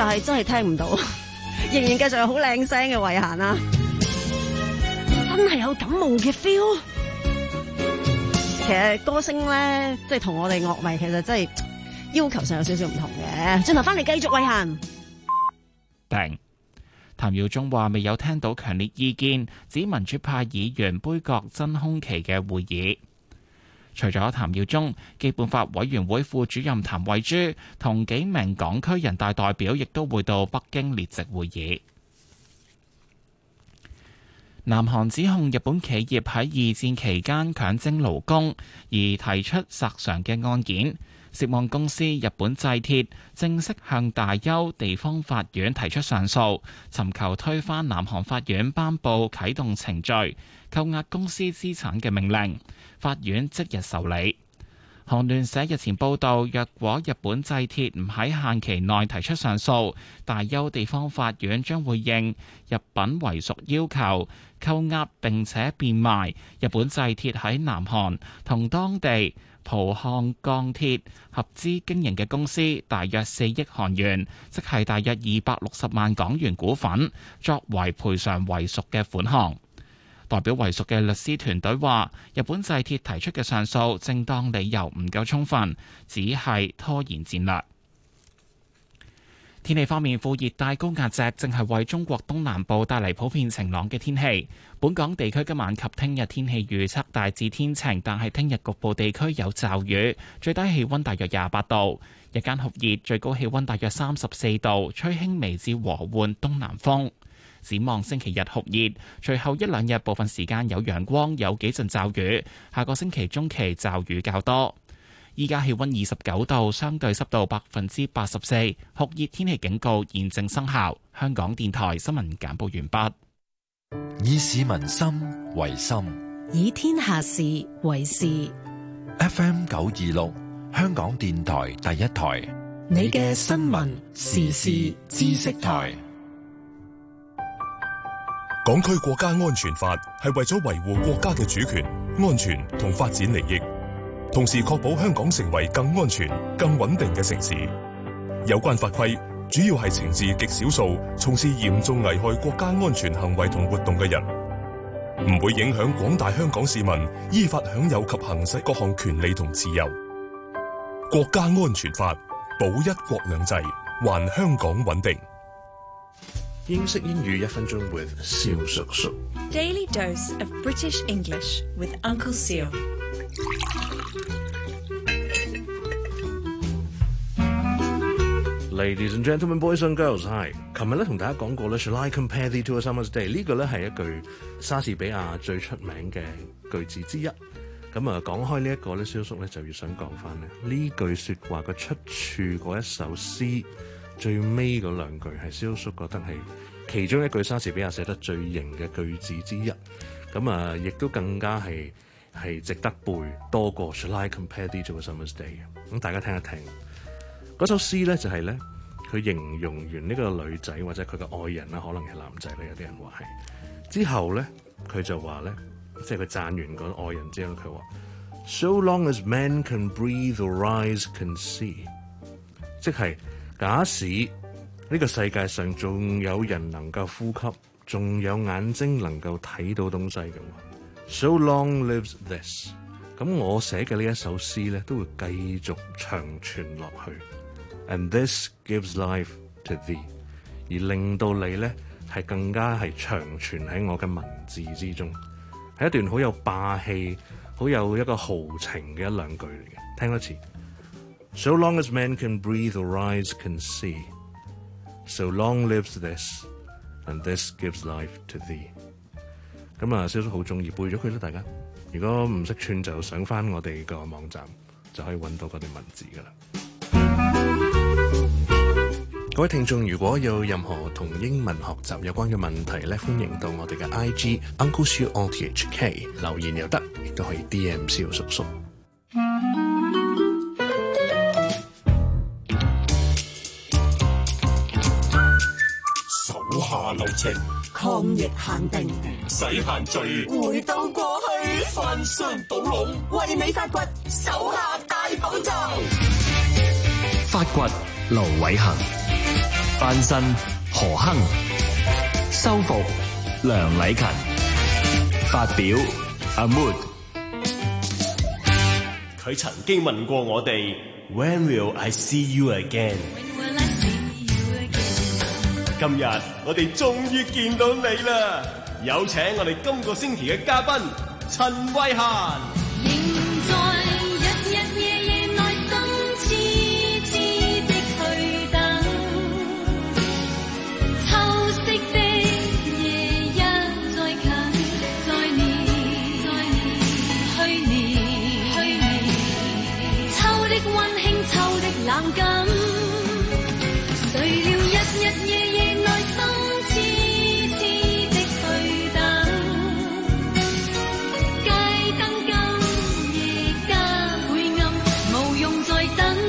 Speaker 14: 但係真係聽唔到，仍然繼續係好靚聲嘅慧嫻啊！真係有感冒嘅 feel。其實歌聲咧，即係同我哋樂迷其實真係要求上有少少唔同嘅。轉頭翻嚟繼續慧嫻。
Speaker 1: 定譚耀宗話未有聽到強烈意見，指民主派議員杯葛真空期嘅會議。除咗譚耀宗，基本法委員會副主任譚惠珠同幾名港區人大代表亦都會到北京列席會議。南韓指控日本企業喺二戰期間強徵勞工而提出索償嘅案件，涉案公司日本製鐵正式向大邱地方法院提出上訴，尋求推翻南韓法院頒布啟動程序扣押公司資產嘅命令，法院即日受理。韓聯社日前報道，若果日本製鐵唔喺限期內提出上訴，大邱地方法院將會應日品為屬要求，扣押並且變賣日本製鐵喺南韓同當地浦項鋼鐵合資經營嘅公司大約四億韓元，即係大約二百六十萬港元股份，作為賠償遺屬嘅款項。代表遺屬嘅律師團隊話，日本製鐵提出嘅上訴正當理由唔夠充分，只係拖延戰略。天氣方面，副熱帶高壓脊正係為中國東南部帶嚟普遍晴朗嘅天氣。本港地區今晚及聽日天氣預測大致天晴，但係聽日局部地區有驟雨，最低氣溫大約廿八度，日間酷熱，最高氣溫大約三十四度，吹輕微至和緩東南風。展望星期日酷熱，隨後一兩日部分時間有陽光，有幾陣驟雨。下個星期中期驟雨較多。依家氣溫二十九度，相對濕度百分之八十四，酷熱天氣警告現正生效。香港電台新聞簡報完畢。
Speaker 4: 以市民心為心，
Speaker 5: 以天下事為事。
Speaker 4: F M 九二六，香港電台第一台，
Speaker 5: 你嘅新聞時事知識台。
Speaker 7: 港區國家安全法係為咗維護國家嘅主權、安全同發展利益，同時確保香港成為更安全、更穩定嘅城市。有關法規主要係懲治極少數從事嚴重危害國家安全行為同活動嘅人，唔會影響廣大香港市民依法享有及行使各項權利同自由。國家安全法保一國兩制，還香港穩定。
Speaker 8: 英式英語一分鐘 with 蕭叔叔。
Speaker 23: Daily dose of British English with Uncle Seal。
Speaker 8: Ladies and gentlemen, boys and girls, hi！ 琴日咧同大家講過咧 ，Shall I compare thee to a summer's day？ 呢個咧係一句莎士比亞最出名嘅句子之一。咁啊，講開呢一個咧，蕭叔咧就要想講翻咧呢句説話嘅出處嗰一首詩。最尾嗰兩句係蕭叔覺得係其中一句莎士比亞寫得最型嘅句子之一，咁啊，亦都更加係係值得背多過 Shall I compare thee to a summer's day？ 咁大家聽一聽嗰首詩咧，就係咧佢形容完呢個女仔或者佢嘅愛人啦，可能係男仔咧，有啲人話係之後咧，佢就話咧，即係佢讚完個愛人之後，佢話 So long as men can breathe or eyes can see， 即係。假使呢個世界上仲有人能夠呼吸，仲有眼睛能夠睇到東西嘅話 ，So long lives this， 咁我寫嘅呢一首詩咧都會繼續長存落去 ，and this gives life to thee， 而令到你咧係更加係長存喺我嘅文字之中，係一段好有霸氣、好有一個豪情嘅一兩句嚟嘅，聽多次。So long as men can breathe or eyes can see, so long lives this, and this gives life to thee。 咁啊，蕭叔好中意背咗佢啦，大家。如果唔識串就上翻我哋個網站，就可以揾到嗰段文字噶啦。各位聽眾，如果有任何同英文學習有關嘅問題咧，歡迎到我哋嘅 I G Uncle Siu O T H K 留言又得，亦都可以 D M 蕭叔叔。
Speaker 18: 下流程，
Speaker 5: 抗疫限定，
Speaker 18: 唔使限聚，
Speaker 5: 回到過去，
Speaker 18: 翻箱倒籠，
Speaker 5: 為你發掘手下大寶藏，
Speaker 22: 發掘盧偉恆。 翻身何亨，修復梁禮勤，發表阿 Mood。
Speaker 21: 佢曾經問過我哋 When will I see you again？ 今日我哋終於見到你啦！有請我哋今個星期嘅嘉賓陳慧嫻。
Speaker 19: 冷感，誰料日日夜夜內心痴痴的去等，街燈今夜加倍暗，無用再等，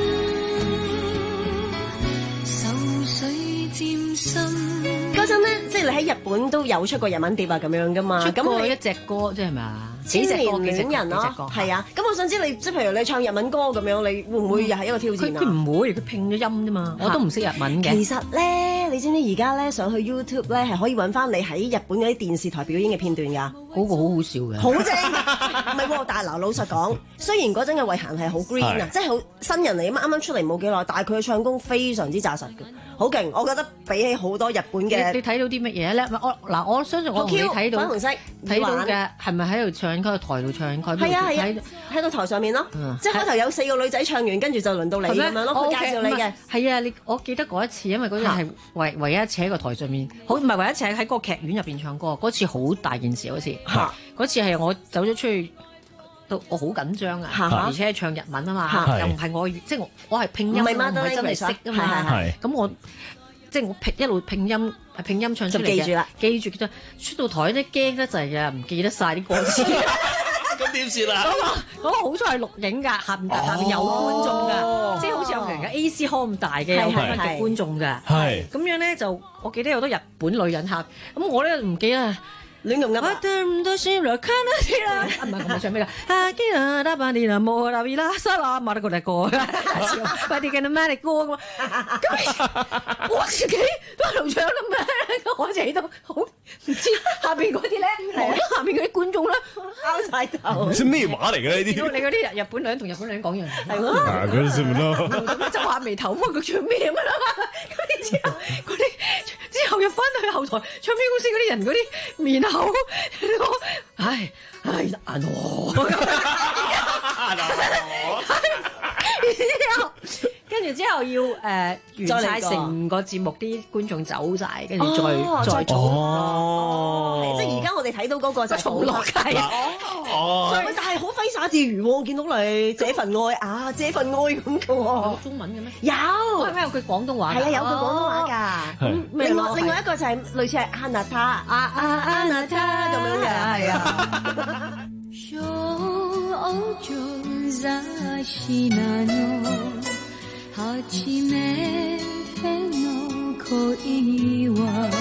Speaker 19: 愁水漸深。
Speaker 3: 嗰陣咧，即係你喺日本都有出過日文碟啊咁樣噶嘛？
Speaker 6: 出過一隻歌，即係咪啊？
Speaker 3: 千年戀人咯，係啊！咁我想知你即係譬如你唱日文歌咁樣，你會唔會又係一個挑戰啊？
Speaker 6: 佢唔會，佢拼咗音啫嘛，我都唔識日文嘅。
Speaker 3: 其實咧，你知唔知而家咧上去 YouTube 咧係可以揾翻你喺日本嗰啲電視台表演嘅片段㗎？
Speaker 6: 嗰個好好笑嘅，
Speaker 3: 好正，唔係喎。但係嗱，老實講，雖然嗰陣嘅慧嫻係好 green 啊，即係好新人嚟，啱啱出嚟冇幾耐，但係佢嘅唱功非常之紮實嘅，好勁。我覺得比起好多日本嘅，
Speaker 6: 你睇到啲乜嘢咧？我嗱，我相信我同你睇到
Speaker 3: 粉紅色
Speaker 6: 睇到嘅係咪喺度唱喺個台度唱？
Speaker 3: 係啊係啊，喺個台上面咯，即係開頭有四個女仔唱完，跟住就輪到你咁樣咯。佢介紹你嘅
Speaker 6: 係啊，你我記得嗰一次，因為嗰陣係唯唯一一次喺個台上面，好唔係唯一一次喺嗰個劇院入邊唱歌。嗰次好大件事，嗰次嗰次係我走咗出去，都我好緊張啊，而且係唱日文啊嘛，又唔係我即係我我係拼音，唔係真係識啊嘛。咁我即係我拼一路拼音拼音唱出嚟嘅，記住啦，記住啫。出到台咧驚得滯嘅，唔記得晒啲歌詞。
Speaker 21: 咁點算啊？
Speaker 6: 嗰個嗰個好彩係錄影㗎，下面下面有觀眾㗎，即係好似有人嘅 A C hall 咁大嘅有嘅觀眾㗎。係咁樣咧就，我記得有好多日本女人客，咁我咧唔記得。亂咁噏啊！唔到先來看啊啲啦，啊唔係我唱咩㗎？啊記得打扮啲啦，冇啦，啦沙啦，冇得過嚟過，快啲嘅啦咩嚟過咁啊！咁我自己都喺度唱啦咩？我自己都好唔知下邊嗰啲咧，下邊嗰啲觀眾咧拗晒頭。
Speaker 21: 即咩話嚟嘅呢啲？
Speaker 6: 你嗰啲日日本女人同日本女人講嘢係
Speaker 21: 咯，嗰啲先咯。
Speaker 6: 咁皺下眉頭，咁佢唱咩咁啊？嗰啲之後，嗰啲之後又翻到去後台，唱片公司嗰啲人嗰啲面口，唉唉難喎。跟住之後要誒完晒成個節目，啲觀眾走晒，跟住再再做。
Speaker 3: 哦，即係而家我哋睇到嗰個就係重落街。哦，但係好揮灑自如喎，我見到你這份愛啊，這份愛咁嘅喎。
Speaker 6: 中文嘅咩？
Speaker 3: 有，
Speaker 6: 係咪有句廣東話？
Speaker 3: 係啊，有句廣東話㗎。咁另外另外一個就係類似係阿娜塔啊啊阿娜塔咁樣嘅，係啊。
Speaker 19: 初めての恋は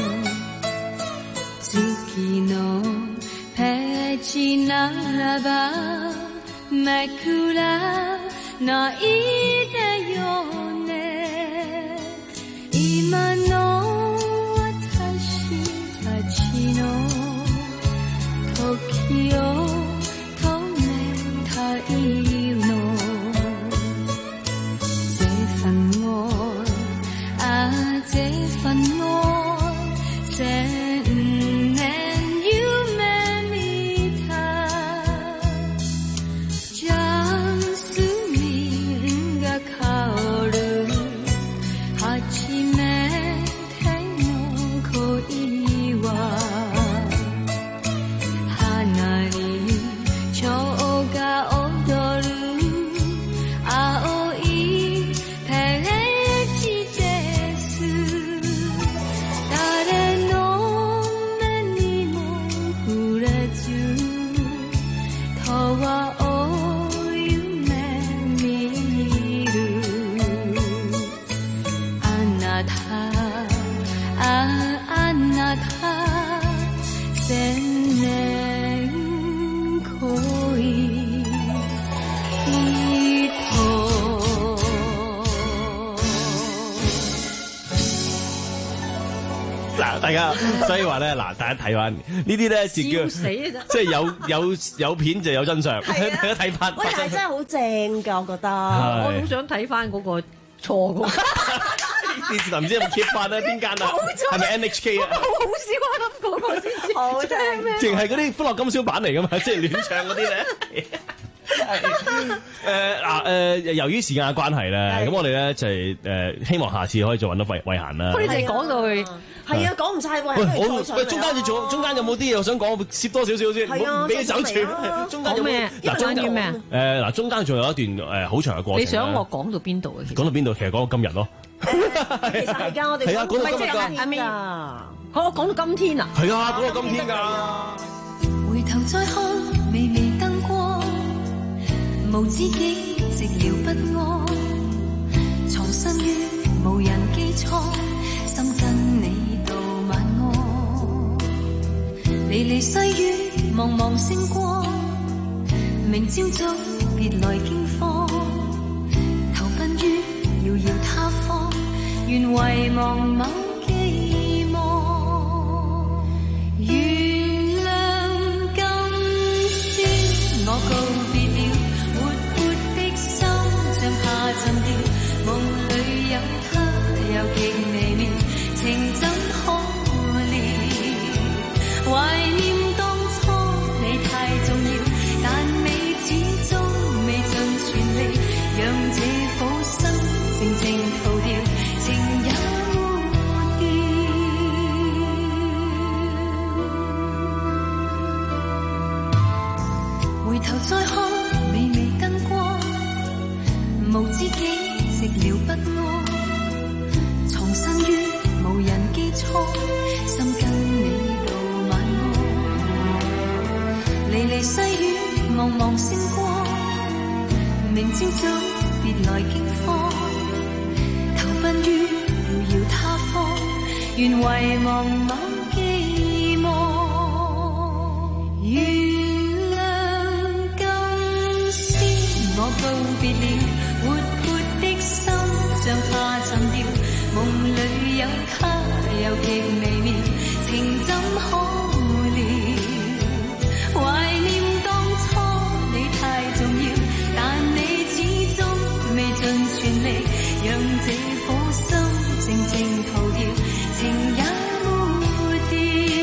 Speaker 19: 月のページならばめくらないでよね今の私たちの時を止めたい
Speaker 15: 嗱，大家所以話咧，嗱，大家睇翻呢啲咧是叫
Speaker 6: 死啊！
Speaker 15: 即係有有有片就有真相，大家睇翻。
Speaker 3: 喂，但係真係好正㗎，我覺得。
Speaker 6: 我好想睇翻嗰個錯嘅。
Speaker 15: 電視台唔知有冇揭翻咧？邊間啊？係咪 N H K 啊？
Speaker 6: 好好笑啊！諗嗰個先知，好正咩？
Speaker 15: 淨係嗰啲歡樂今宵版嚟㗎嘛，即係亂唱嗰啲咧。誒嗱誒，由於時間嘅關係咧，咁我哋咧就係誒希望下次可以再揾到慧慧嫻啦。
Speaker 6: 不過你淨係講到去，
Speaker 3: 係啊，講唔晒喎。
Speaker 15: 我喂中間要做，中間有冇啲嘢我想講？攝多少少先，唔好俾你走住。中間有咩？
Speaker 6: 嗱，中間要咩啊？
Speaker 15: 誒嗱，中間仲有一段誒好長嘅過程。
Speaker 6: 你想我講到邊度啊？
Speaker 15: 講到邊度？其實講到今日咯。
Speaker 3: 其實係㗎，我哋
Speaker 15: 係啊，講到今日㗎。
Speaker 6: 阿咪啊，好，我講到今天啊。
Speaker 15: 係啊，講到今天㗎。
Speaker 19: 回頭再看，微微燈光。無知己寂寥不安，藏身於無人機艙，心跟你道晚安。離離細雨，茫茫星光，明朝早別來驚慌，投奔於遙遙他方，願遺忘某寄望。原諒今宵我告別了。下沉掉，夢裏有他，有極微妙，情怎可料？懷念當初你太重要，但你始終未盡全力，讓這顆心靜靜逃掉，情也抹掉。回頭再看，微微燈光。無知己寂寥不安，藏身於無人機艙，心跟你道晚安。離離細雨，茫茫星光，明朝早別來驚慌，投奔於遙遙他方，願遺忘某寄望。原諒今宵我告別了。活潑的心像下沉掉，夢裏有他，有極微妙，情怎可料？懷念當初你太重要，但你始終未盡全力，讓這顆心靜靜逃掉，情也抹掉。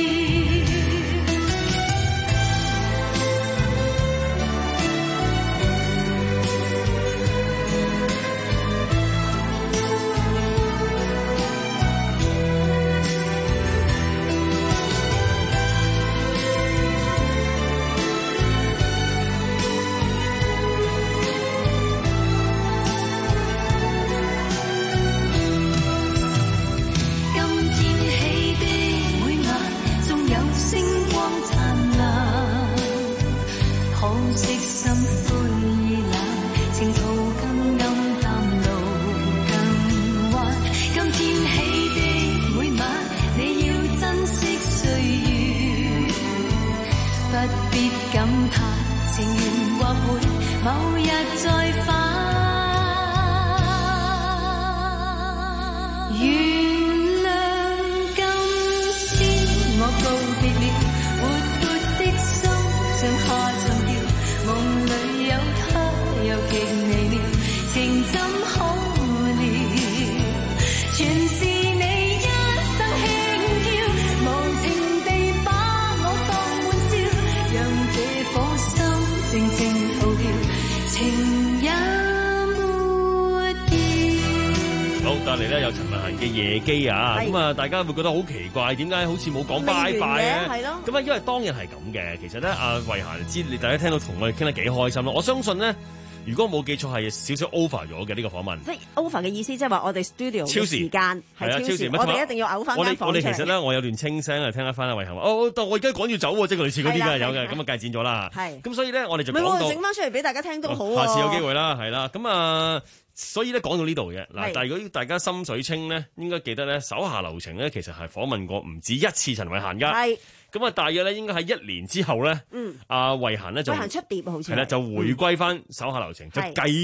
Speaker 15: 夜機啊，咁啊，大家會覺得好奇怪，點解好似冇講拜拜咧？係咯，咁啊，因為當然係咁嘅。其實咧，阿慧嫻知你大家聽到同我哋傾得幾開心咯。我相信咧，如果冇記錯係少少 over 咗嘅呢個訪問。即係
Speaker 3: over 嘅意思，即係話我哋 studio
Speaker 15: 超時
Speaker 3: 時間係超時，我哋一定要嘔翻間房出嚟。
Speaker 15: 我哋其實咧，我有段清聲啊，聽得翻阿慧嫻話，哦，但我而家趕住走喎，即係類似嗰啲嘅有嘅，咁啊，計剪咗啦。係。咁所以咧，我哋就講到
Speaker 3: 整翻出嚟俾大家聽都好喎。
Speaker 15: 下次有機會啦，係啦，咁啊。所以咧講到呢度嘅嗱，但係如果大家心水清咧，應該記得咧手下留情咧，其實係訪問過唔止一次陳慧嫻㗎。係咁啊，大約咧應該喺一年之後咧，嗯，阿慧嫻咧就慧嫻出碟好似係啦，就回歸翻手下留情，就繼續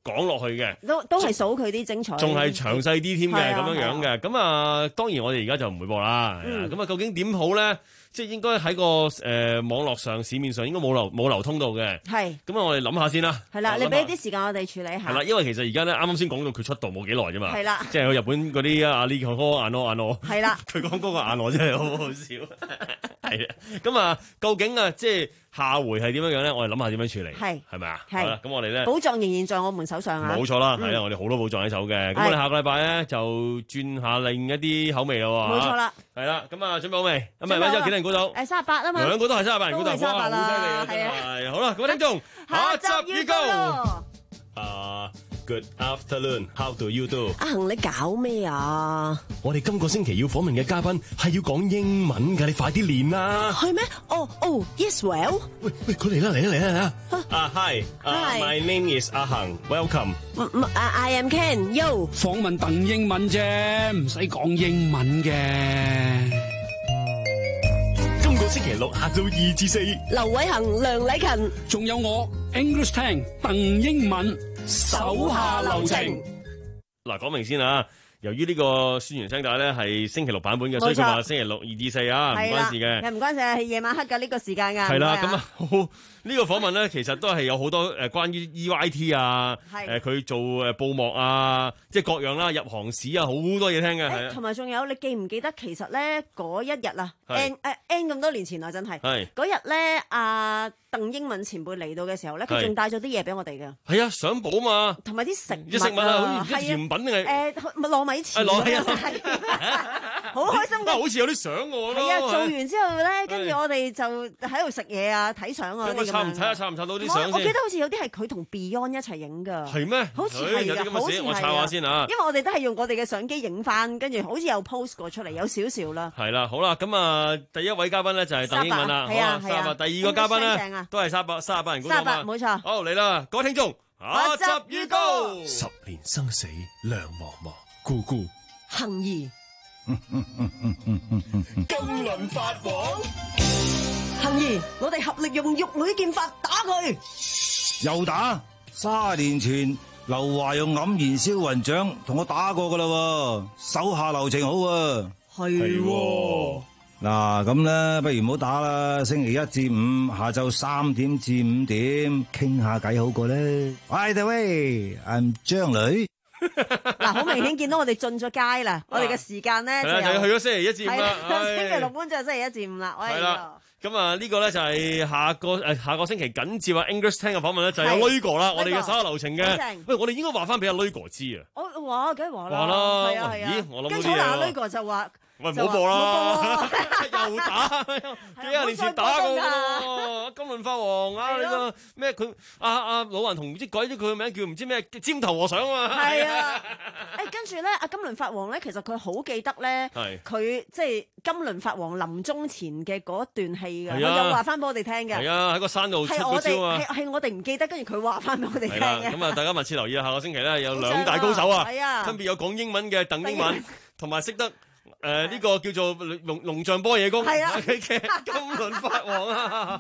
Speaker 13: 講落去嘅，
Speaker 3: 都都係數佢啲精彩，
Speaker 13: 仲係詳細啲添嘅咁樣樣嘅。咁啊，
Speaker 3: 啊，
Speaker 13: 當然我哋而家就唔會播啦。咁啊、嗯，究竟點好咧？即係應該喺個誒、呃、網絡上、市面上應該冇流冇流通到嘅。係。咁啊，我哋諗下先啦。係啦，
Speaker 3: 你俾啲時間我哋處理下。
Speaker 13: 係啦，因為其實而家咧啱啱先講到佢出道冇幾耐啫嘛。係啦。即係去日本嗰啲阿呢個嗰個眼羅眼羅。係啦。佢講嗰個眼羅真係好好笑。係啊。咁啊，究竟啊，即係下回係點樣樣咧？我哋諗下點樣處理。係。係咪啊？係。好啦，咁我哋咧。寶藏仍然在我們手上啊！冇錯啦，係啊，我哋好多寶藏喺手嘅。咁我哋下個禮拜咧就轉下另一啲口味啦喎。冇錯啦。係啦，咁啊準備好未？咁咪咪之後幾多人估到？誒三十八啊嘛。兩個都係三十八人估到，哇！好犀利啊，真係。好啦，各位聽眾，下集預告。
Speaker 21: 啊、uh, ，Good afternoon. How do you do？
Speaker 3: 阿恒，你搞咩啊？
Speaker 21: 我哋今個星期要訪問嘅嘉賓係要講英文㗎，你快啲練啦。
Speaker 3: 係咩？哦哦 ，Yes well。
Speaker 21: 喂喂，佢嚟啦嚟啦嚟啦嚟啦！啊 ，Hi，My name is 阿恒 ，Welcome。
Speaker 3: I am Ken。Yo。
Speaker 10: 訪問鄧英文啫，唔使講英文嘅。
Speaker 21: 今個星期六下晝二至四，
Speaker 3: 劉偉恒、梁禮勤，
Speaker 10: 仲有我 English Tang 鄧英文，手下留情。
Speaker 13: 嗱，講明先啊，由於呢個宣傳聲帶咧係星期六版本嘅，所以佢話星期六二至四啊，唔關事嘅。
Speaker 3: 係唔關事，係夜晚黑㗎呢個時間㗎。
Speaker 13: 係啦，咁啊。呢個訪問咧，其實都係有好多誒關於 E Y T 啊，誒佢做誒報幕啊，即係各樣啦，入行史啊，好多嘢聽嘅。係
Speaker 3: 同埋仲有，你記唔記得其實咧嗰一日啊 ，N 誒 N 咁多年前啊，真係嗰日咧，阿鄧英文前輩嚟到嘅時候咧，佢仲帶咗啲嘢俾我哋嘅。係啊，相簿啊嘛，同埋啲食物，食物啊，好似甜品定係誒糯米糍。糯米啊，好開心㗎，
Speaker 13: 好似有啲相我咯。
Speaker 3: 係啊，做完之後咧，跟住我哋就喺度食嘢啊，睇相啊。
Speaker 13: 唔睇下查唔查到啲相先？
Speaker 3: 我記得好似有啲係佢同 Beyond 一齊影㗎。係
Speaker 13: 咩？
Speaker 3: 好似係㗎，好似係。
Speaker 13: 我查下先啊。
Speaker 3: 因為我哋都係用我哋嘅相機影翻，跟住好似有 post 過出嚟，有少少啦。
Speaker 13: 係啦，好啦，咁啊，第一位嘉賓咧就係鄧英文啦。係啊，係啊。第二個嘉賓咧都係三百三十八人估到嘛。三百，冇錯。好嚟啦，各位聽眾，下集預告。
Speaker 21: 十年生死兩茫茫，姑姑
Speaker 3: 幸兒。
Speaker 21: 金輪法王。
Speaker 3: 幸兒，我哋合力用玉女劍法打佢。
Speaker 11: 又打？卅年前劉華用黯然銷魂掌同我打過噶啦，手下留情好啊。係喎。嗱咁咧，不如唔好打啦。星期一至五下晝三點至五點傾下偈好過咧。By the way，I'm 張女。
Speaker 3: 嗱，好明顯見到我哋進咗階啦。我哋嘅時間咧就
Speaker 13: 係去咗星期一至五啦。
Speaker 3: 星期六搬咗星期一至五啦。係啦。
Speaker 13: 咁啊，呢個咧就係下個誒下個星期緊接啊 English Tang嘅訪問咧，就係阿呂哥啦，我哋嘅手下留情嘅。喂，我哋應該話翻俾阿呂哥知啊。我話梗係話啦。話啦。係啊係啊。咦，我諗到啲嘢。跟住阿呂哥就話。喂，唔好播啦！又打，幾廿年前打過喎，金輪法王啊！呢個咩佢阿阿老雲同唔知改咗佢個名叫唔知咩尖頭和尚啊嘛！
Speaker 3: 係啊！誒跟住咧，阿金輪法王咧，其實佢好記得咧，佢即係金輪法王臨終前嘅嗰一段戲㗎，佢有話翻俾我哋聽嘅。係啊，喺個山度出嗰招啊！係係我哋唔記得，跟住佢話翻俾我哋聽嘅。咁啊，大家密切留意啊！下個星期咧有兩大高手啊，分別有講英文嘅鄧英文，同埋識得。誒，呢、呃這個叫做龍龍象波野功係啊嘅金輪法王啊！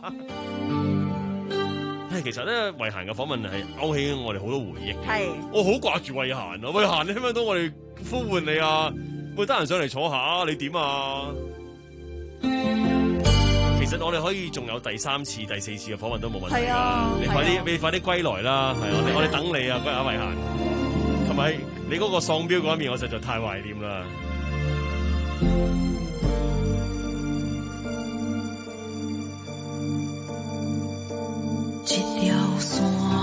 Speaker 3: 誒，其實咧，慧嫻嘅訪問係勾起我哋好多回憶。係，我好掛住慧嫻啊！慧嫻，你聽唔聽到我哋呼喚你啊？喂，得閒上嚟坐下，你點啊？其實我哋可以仲有第三次、第四次嘅訪問都冇問題噶。你快啲，你快啲歸來啦！係我哋，我哋等你啊，阿慧嫻。同埋你嗰個喪標嗰一面，我實在太懷念啦。
Speaker 19: 一條線，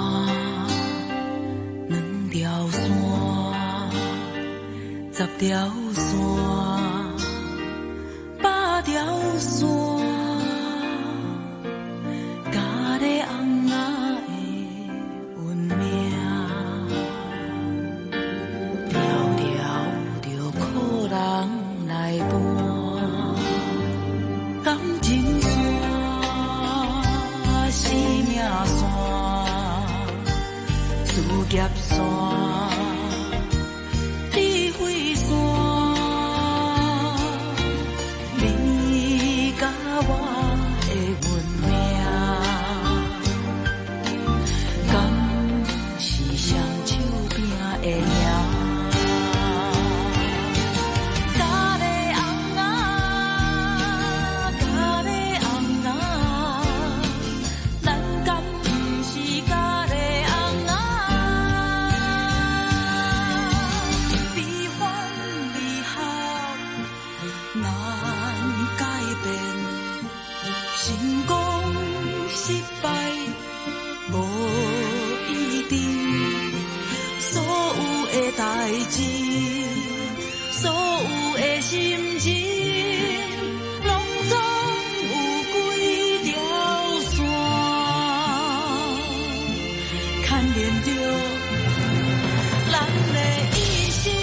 Speaker 19: 兩條線，十條線，百條線，加咧紅仔的運命，條條着苦人來伴，感情線，生命線，事業線，智慧線，你甲我的運命，敢是相親。 改变，成功失败无一定，所有的代志，所有的心情，拢总有几条线，牵连着人的一生。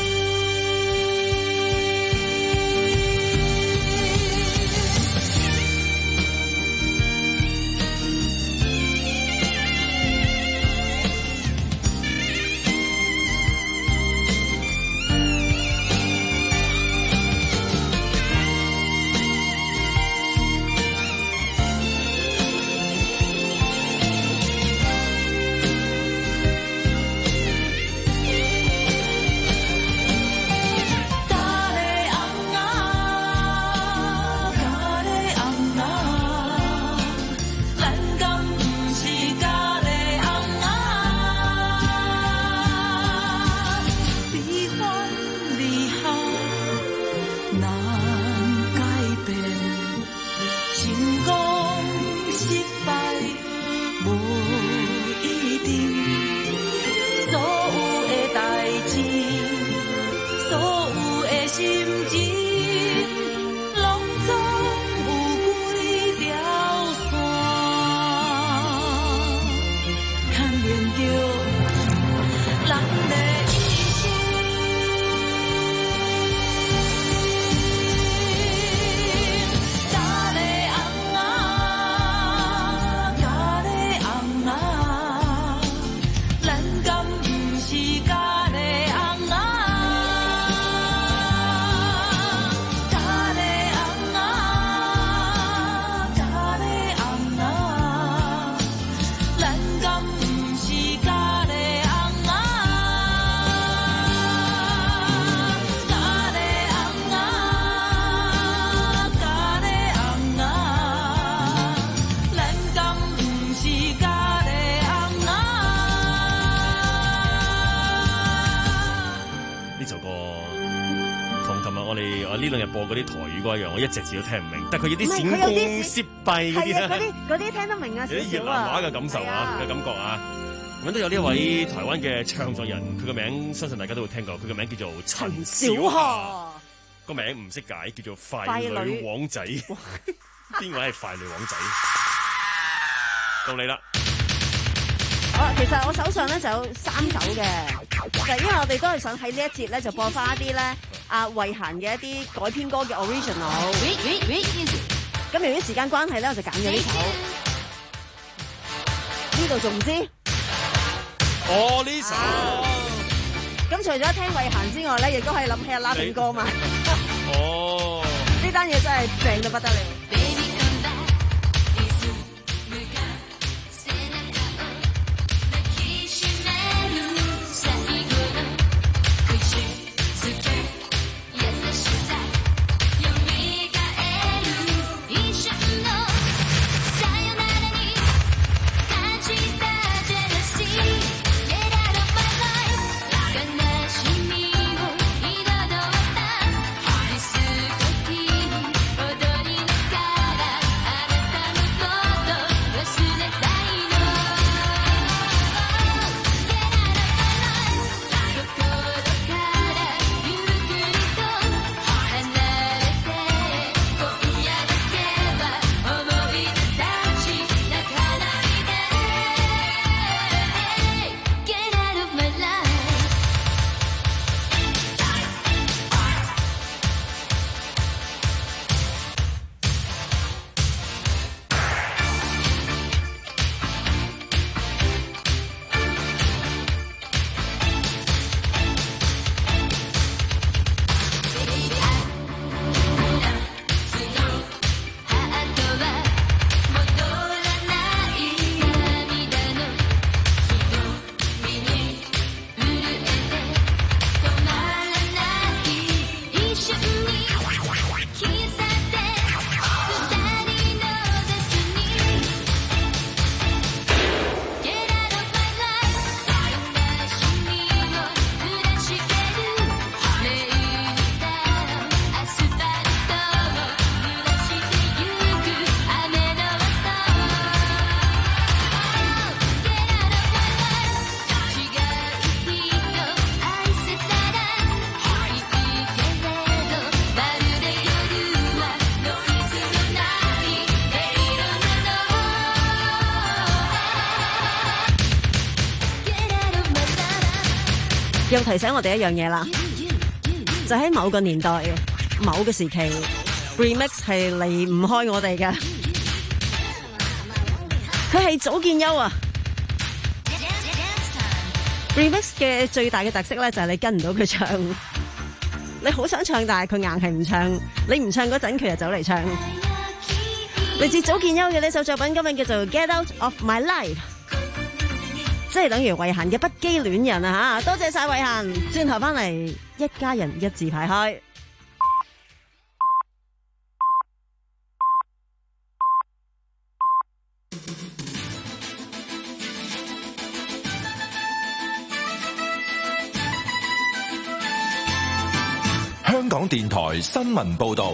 Speaker 13: 呢兩日播嗰啲台語歌一樣，我一隻字都聽唔明，但係佢有啲閃光攝閉嗰啲
Speaker 14: 係啊，嗰啲嗰啲聽得明啊，少少啊。
Speaker 13: 有啲越南話嘅感受啊，嘅感覺啊。咁都有呢一位台灣嘅唱作人，佢個名相信大家都會聽過，佢個名叫做陳小夏，個名唔識解，叫做快女王仔。邊位係快女王仔？到你啦。
Speaker 14: 好，其實我手上咧就有三首嘅，就因為我哋都係想喺呢一節咧就播翻一啲咧阿慧嫻嘅一啲改編歌嘅 original。咁由於時間關係咧，我就揀咗呢首。呢度仲唔知？
Speaker 13: 哦，呢首。
Speaker 14: 咁除咗聽慧嫻之外咧，亦都可以諗起阿拉炳哥嘛。
Speaker 13: 哦。
Speaker 14: 呢單嘢真係正到不得了。
Speaker 3: 又提醒我哋一樣嘢啦，就喺某個年代、某個時期 ，remix 係離唔開我哋嘅。佢係早見優啊 ！remix 嘅最大嘅特色咧，就係你跟唔到佢唱，你好想唱，但係佢硬係唔唱，你唔唱嗰陣，佢就走嚟唱。嚟自早見優嘅呢首作品，今日叫做《Get Out of My Life》。即係等於慧嫻嘅不羈戀人啊吓，多謝晒慧嫻，轉頭翻嚟一家人一字排開。
Speaker 4: 香港電台新聞報道。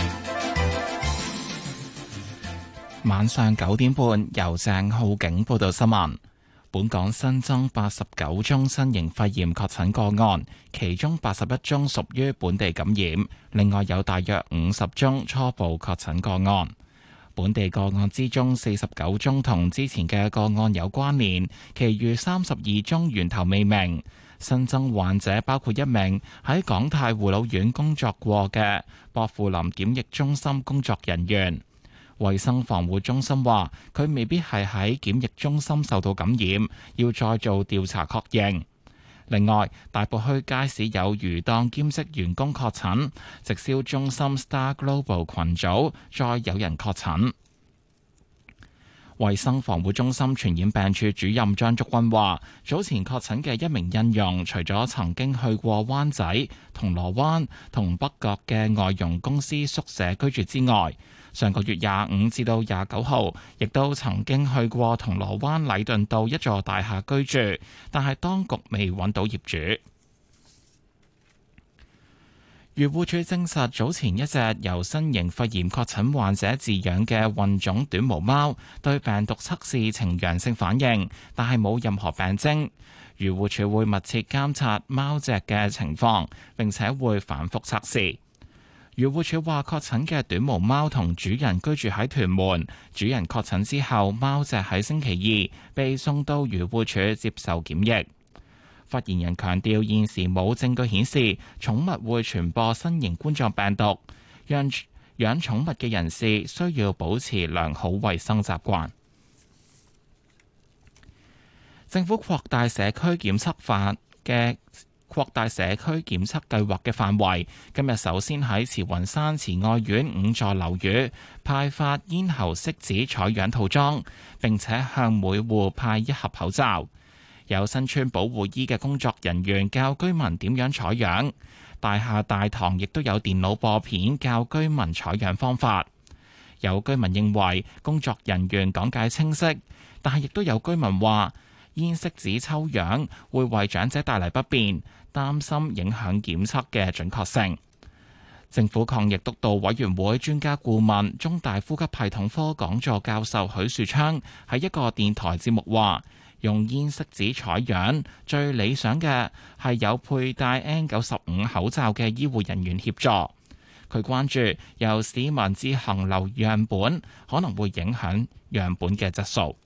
Speaker 1: 晚上九點半，由鄭浩景報道新聞。本港新增八十九宗新型肺炎確診個案，其中八十一宗屬於本地感染，另外有大約五十宗初步確診個案。本地個案之中，四十九宗同之前嘅個案有關聯，其餘三十二宗源頭未明。新增患者包括一名喺港泰護老院工作過嘅薄扶林檢疫中心工作人員。衛生防護中心話，佢未必係喺檢疫中心受到感染，要再做調查確認。另外，大埔墟街市有魚檔兼職員工確診，直銷中心 Star Global 群組再有人確診。衛生防護中心傳染病處主任張竹君話，早前確診嘅一名印傭，除咗曾經去過灣仔、銅鑼灣同北角嘅外傭公司宿舍居住之外，上個月廿五至到廿九號，亦都曾經去過銅鑼灣禮頓道一座大廈居住，但係當局未揾到業主。漁護署證實，早前一隻由新型肺炎確診患者飼養嘅混種短毛貓對病毒測試呈陽性反應，但係冇任何病徵。漁護署會密切監察貓隻嘅情況，並且會反覆測試。漁護署話，確診嘅短毛貓同主人居住喺屯門，主人確診之後，貓隻喺星期二被送到漁護署接受檢疫。發言人強調，現時冇證據顯示寵物會傳播新型冠狀病毒，讓養寵物嘅人士需要保持良好衛生習慣。政府擴大社區檢測法嘅擴大社區檢測計劃嘅範圍，今日首先喺慈雲山慈愛苑五座樓宇派發咽喉拭子採樣套裝，並且向每戶派一盒口罩。有身穿保護衣嘅工作人員教居民點樣採樣，大廈大堂亦都有電腦播片教居民採樣方法。有居民認為工作人員講解清晰，但係亦都有居民話咽拭子抽樣會為長者帶嚟不便，擔心影響檢測嘅準確性。政府抗疫督導委員會專家顧問、中大呼吸系統科講座教授許樹昌喺一個電台節目話，用咽拭子採樣最理想嘅係有佩戴 N 九十五 口罩嘅醫護人員協助。佢關注由市民自行留樣本可能會影響樣本嘅質素。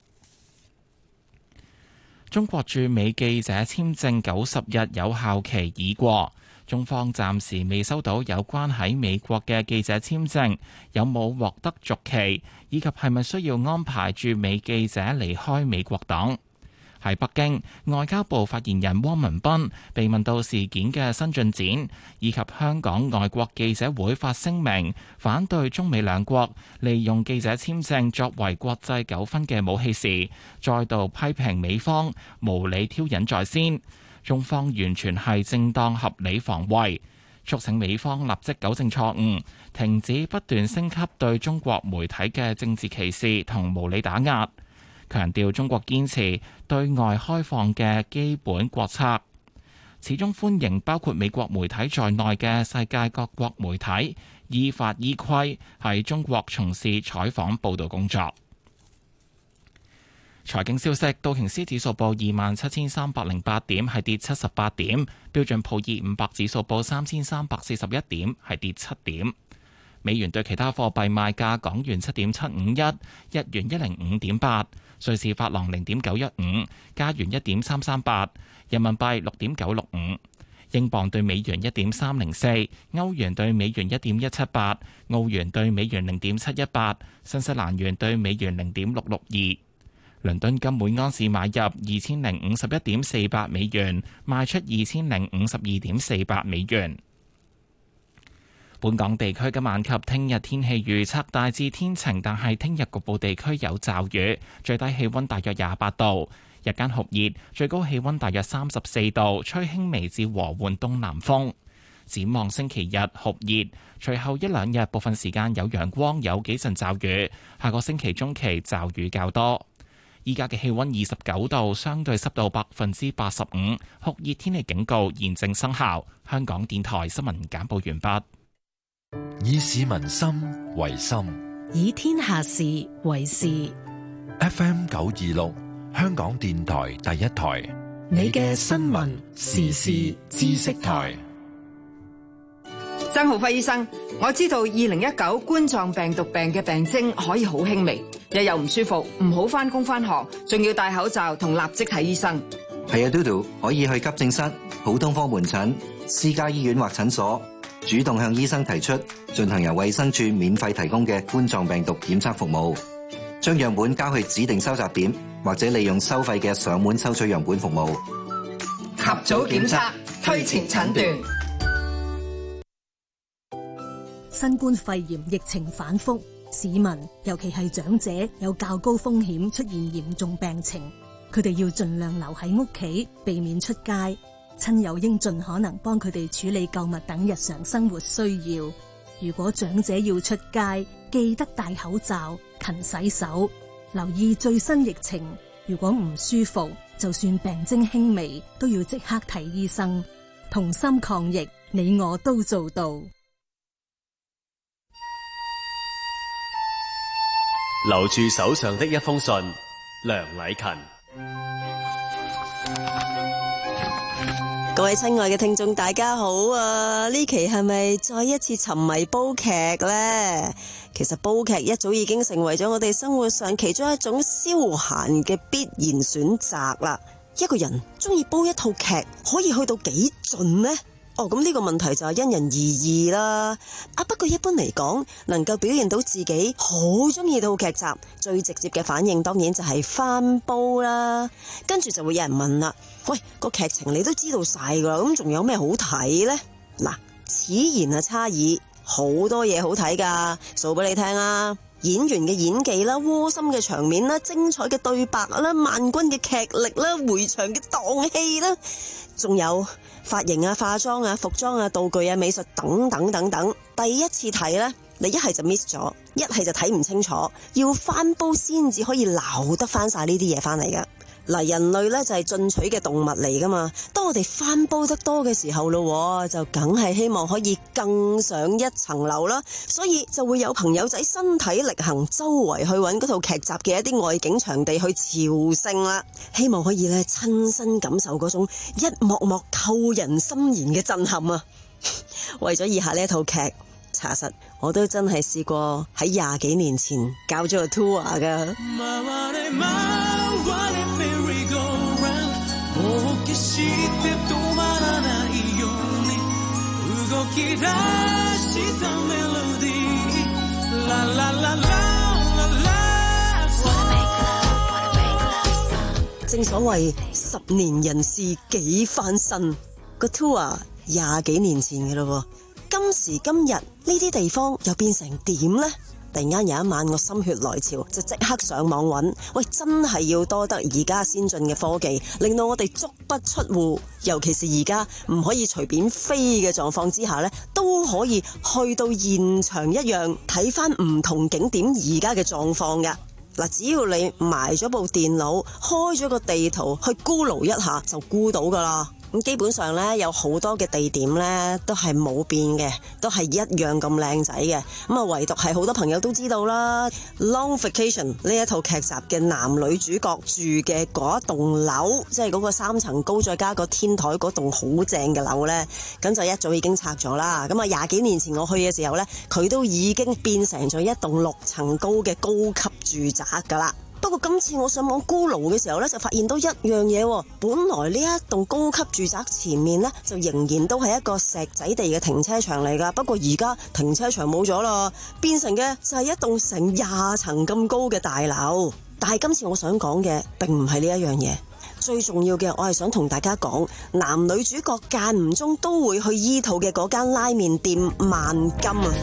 Speaker 1: 中國駐美記者簽證九十日有效期已過，中方暫時未收到有關喺美國嘅記者簽證有冇獲得續期，以及係咪需要安排駐美記者離開美國等。喺北京，外交部發言人汪文斌被問到事件嘅新進展，以及香港外國記者會發聲明反對中美兩國利用記者簽證作為國際糾紛嘅武器時，再度批評美方無理挑釁在先，中方完全係正當合理防衛，促請美方立即糾正錯誤，停止不斷升級對中國媒體嘅政治歧視同無理打壓，強調中國堅持對外開放嘅基本國策，始終歡迎包括美國媒體在內嘅世界各國媒體依法依規喺中國從事採訪報導工作。財經消息，道瓊斯指數報二萬七千三百零八點，係跌七十八點；標準普爾五百指數報三千三百四十一點，係跌七點。 美元對其他貨幣賣價：港元七點七五一，日元一零五點八，瑞士法郎零點九一五，加元一點三三八，人民幣六點九六五，英鎊對美元一點三零四，歐元對美元一點一七八，澳元對美元零點七一八，新西蘭元對美元零點六六二。倫敦金每安士買入二千零五十一點四八美元，賣出二千零五十二點四八美元。本港地區今晚及聽日天氣預測大致天晴，但係聽日局部地區有驟雨，最低氣溫大約廿八度，日間酷熱，最高氣溫大約三十四度，吹輕微至和緩東南風。展望星期日酷熱，隨後一兩日部分時間有陽光，有幾陣驟雨，下個星期中期驟雨較多。依家嘅氣溫二十九度，相對濕度百分之八十五，酷熱天氣警告現正生效。香港電台新聞簡報完畢。
Speaker 4: 以市民心為心，
Speaker 5: 以天下事為事。
Speaker 4: F M 九二六，香港電台第一台，
Speaker 5: 你嘅新聞時事知識台。
Speaker 12: 曾浩輝醫生，我知道二零一九冠狀病毒病嘅病徵可以好輕微，日又唔舒服，唔好返工返學，仲要戴口罩同立即睇醫生。
Speaker 16: 係啊，嘟嘟可以去急症室、普通科門診、私家醫院或診所，主動向醫生提出進行由衛生署免費提供嘅冠狀病毒檢測服務，將樣本交去指定收集點，或者利用收費嘅上門收取樣本服務。
Speaker 12: 及早檢測，推前診斷。
Speaker 17: 新冠肺炎疫情反覆，市民尤其係長者有較高風險出現嚴重病情，佢哋要盡量留喺屋企，避免出街。親友應盡可能幫佢哋處理購物等日常生活需要。如果長者要出街，記得戴口罩、勤洗手，留意最新疫情。如果唔舒服，就算病徵輕微，都要即刻睇醫生。同心抗疫，你我都做到。
Speaker 21: 留住手上的一封信，梁禮勤。
Speaker 24: 各位親愛嘅聽眾大家好啊！呢期係咪再一次沉迷煲劇呢？其實煲劇一早已經成為咗我哋生活上其中一種消閒嘅必然選擇啦。一個人中意煲一套劇可以去到幾盡呢？哦，咁呢個問題就係因人而異啦。啊，不過一般嚟講，能夠表現到自己好中意套劇集，最直接嘅反應當然就係翻煲啦。跟住就會有人問啦，喂，個劇情你都知道晒噶啦，咁仲有咩好睇呢？嗱，此言啊差矣，好多嘢好睇噶，數俾你聽啊！演員嘅演技啦，窩心嘅場面啦，精彩嘅對白啦，萬軍嘅劇力啦，回場嘅蕩氣啦，仲有髮型啊、化妝啊、服裝啊、道具啊、美術等等等等。第一次睇呢，你一係就 miss 咗，一係就睇唔清楚，要翻煲先至可以撈得翻晒呢啲嘢翻嚟噶。嗱，人類呢就係進取嘅動物嚟噶嘛，當我哋翻煲得多嘅時候咯，就梗係希望可以更上一層樓啦，所以就會有朋友仔身體力行，周圍去揾嗰套劇集嘅一啲外景場地去朝聖啦，希望可以咧親身感受嗰種一幕幕扣人心弦嘅震撼啊！為咗以下呢一套劇，查實我都真係試過喺廿幾年前搞咗個 tour 噶。正所謂十年人事幾翻身，個 tour 廿幾年前嘅咯，今時今日呢啲地方又變成點呢？突然間有一晚我心血來潮，就即刻上網揾，喂，真係要多得而家先進嘅科技，令到我哋足不出戶，尤其是而家唔可以隨便飛嘅狀況之下呢，都可以去到現場一樣睇翻唔同景點而家嘅狀況㗎。嗱，只要你埋咗部電腦，開咗個地圖去 Google 一下就估到噶啦。 咁基本上咧有好多嘅地點咧都係冇變嘅，都係一樣咁靚仔嘅。咁啊，唯獨係好多朋友都知道啦，《Long Vacation》呢一套劇集嘅男女主角住嘅嗰一棟樓，即係嗰個三層高再加個天台嗰棟好正嘅樓咧，咁就一早已經拆咗啦。咁啊，廿幾年前我去嘅時候咧，佢都已經變成咗一棟六層高嘅高級住宅噶啦。不過今次我上網 Google 嘅時候咧，就發現到一樣嘢，本來呢一棟高級住宅前面咧，就仍然都係一個石仔地嘅停車場嚟噶。不過而家停車場冇咗啦，變成嘅就係一棟成廿層咁高嘅大樓。但係今次我想講嘅並唔係呢一樣嘢，最重要嘅我係想同大家講，男女主角間唔中都會去依套嘅嗰間拉麵店萬金啊。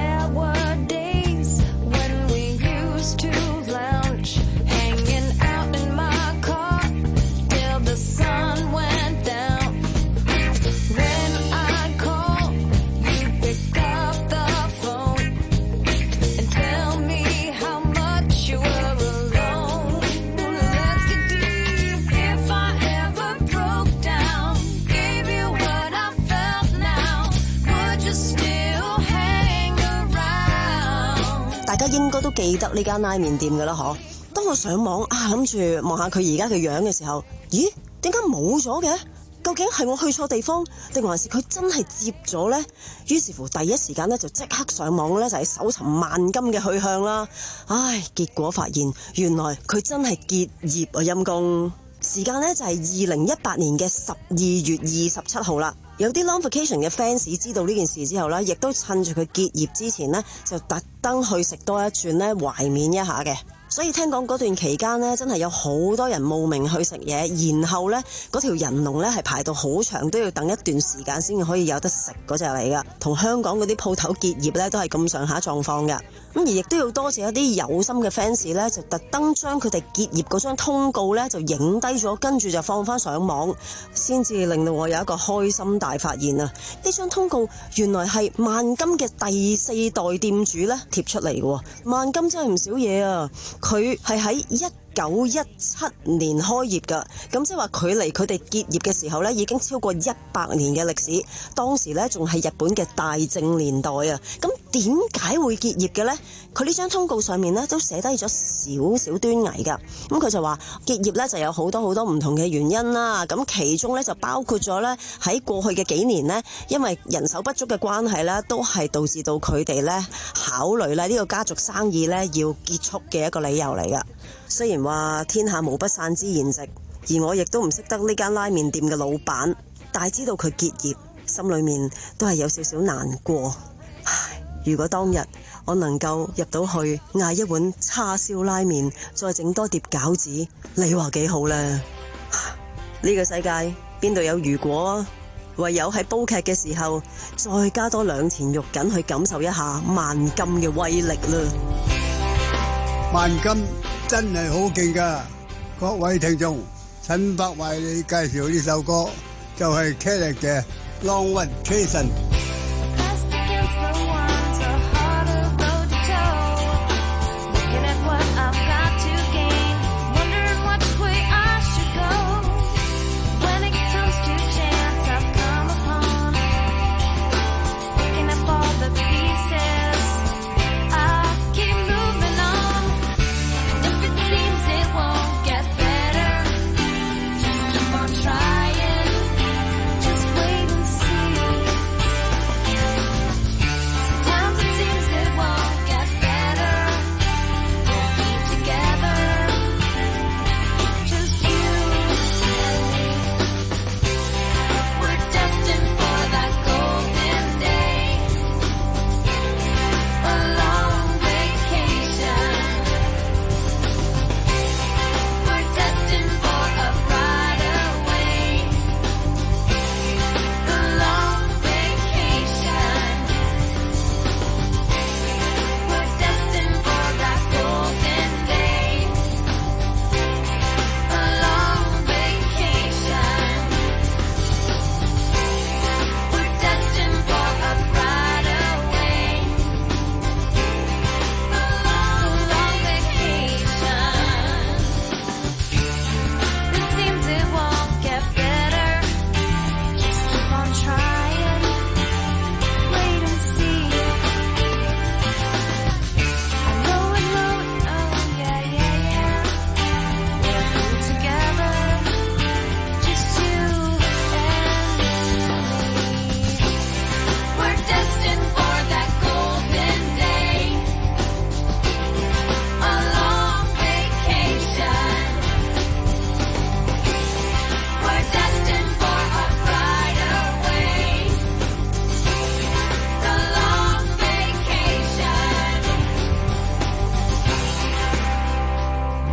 Speaker 24: 大家應該都記得呢間拉麵店㗎啦，嗬？當我上網啊，諗住望下佢而家嘅樣嘅時候，咦？點解冇咗嘅？究竟係我去錯地方，定還是佢真係接咗呢？於是乎第一時間呢，就即刻上網呢，就係搜尋萬金嘅去向啦。唉，結果發現原來佢真係結業啊！陰公，時間呢，就係二零一八年嘅十二月二十七號啦。有啲 Long Vacation 嘅 fans 知道呢件事之後呢，亦都趁住佢結業之前呢，就特登去食多一轉呢，懷緬一下嘅。所以聽講嗰段期間呢，真係有好多人慕名去食嘢，然後呢，嗰條人龍呢係排到好長，都要等一段時間先至可以有得食嗰隻嚟噶。同香港嗰啲鋪頭結業呢，都係咁上下狀況噶。咁而亦都要多謝一啲有心嘅 fans 呢，就特登將佢哋結業嗰張通告呢，就影低咗，跟住就放翻上網，先至令到我有一個開心大發現啊！呢張通告原來係萬金嘅第四代店主呢貼出嚟嘅。萬金真係唔少嘢啊！佢係喺一九一七年開業㗎，咁即係話距離佢哋結業嘅時候呢，已經超過一百年嘅歷史。當時呢，仲係日本嘅大正年代啊！咁點解會結業嘅呢？佢呢張通告上面呢，都寫低咗少少端倪㗎。咁佢就話結業呢，就有好多好多唔同嘅原因啦。咁其中呢，就包括咗呢，喺過去嘅幾年呢，因為人手不足嘅關係呢，都係導致到佢哋呢考慮呢呢個家族生意呢要結束嘅一個理由嚟㗎。雖然話天下無不散之筵席，而我亦都唔識得呢間拉麵店嘅老闆，但係知道佢結業，心裏面都係有少少難過。唉，如果當日我能夠入到去嗌一碗叉燒拉麵，再整多碟餃子，你話幾好呢？呢個世界邊度有如果啊？唯有喺煲劇嘅時候再加多兩錢肉緊去感受一下萬金嘅威力啦！
Speaker 2: 萬金真係好勁㗎，各位聽眾，陳伯為你介紹呢首歌就係 Kelly 嘅 Long Vacation。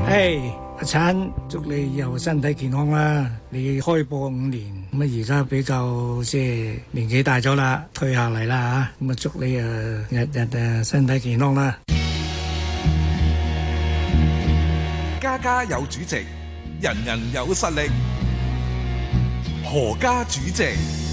Speaker 7: 誒，阿燦，祝你又身體健康啦！你開播五年，咁啊而家比較即係年紀大咗啦，退下嚟啦嚇，咁啊祝你啊日日誒身體健康啦！
Speaker 9: 家家有主席，人人有實力。何家主席。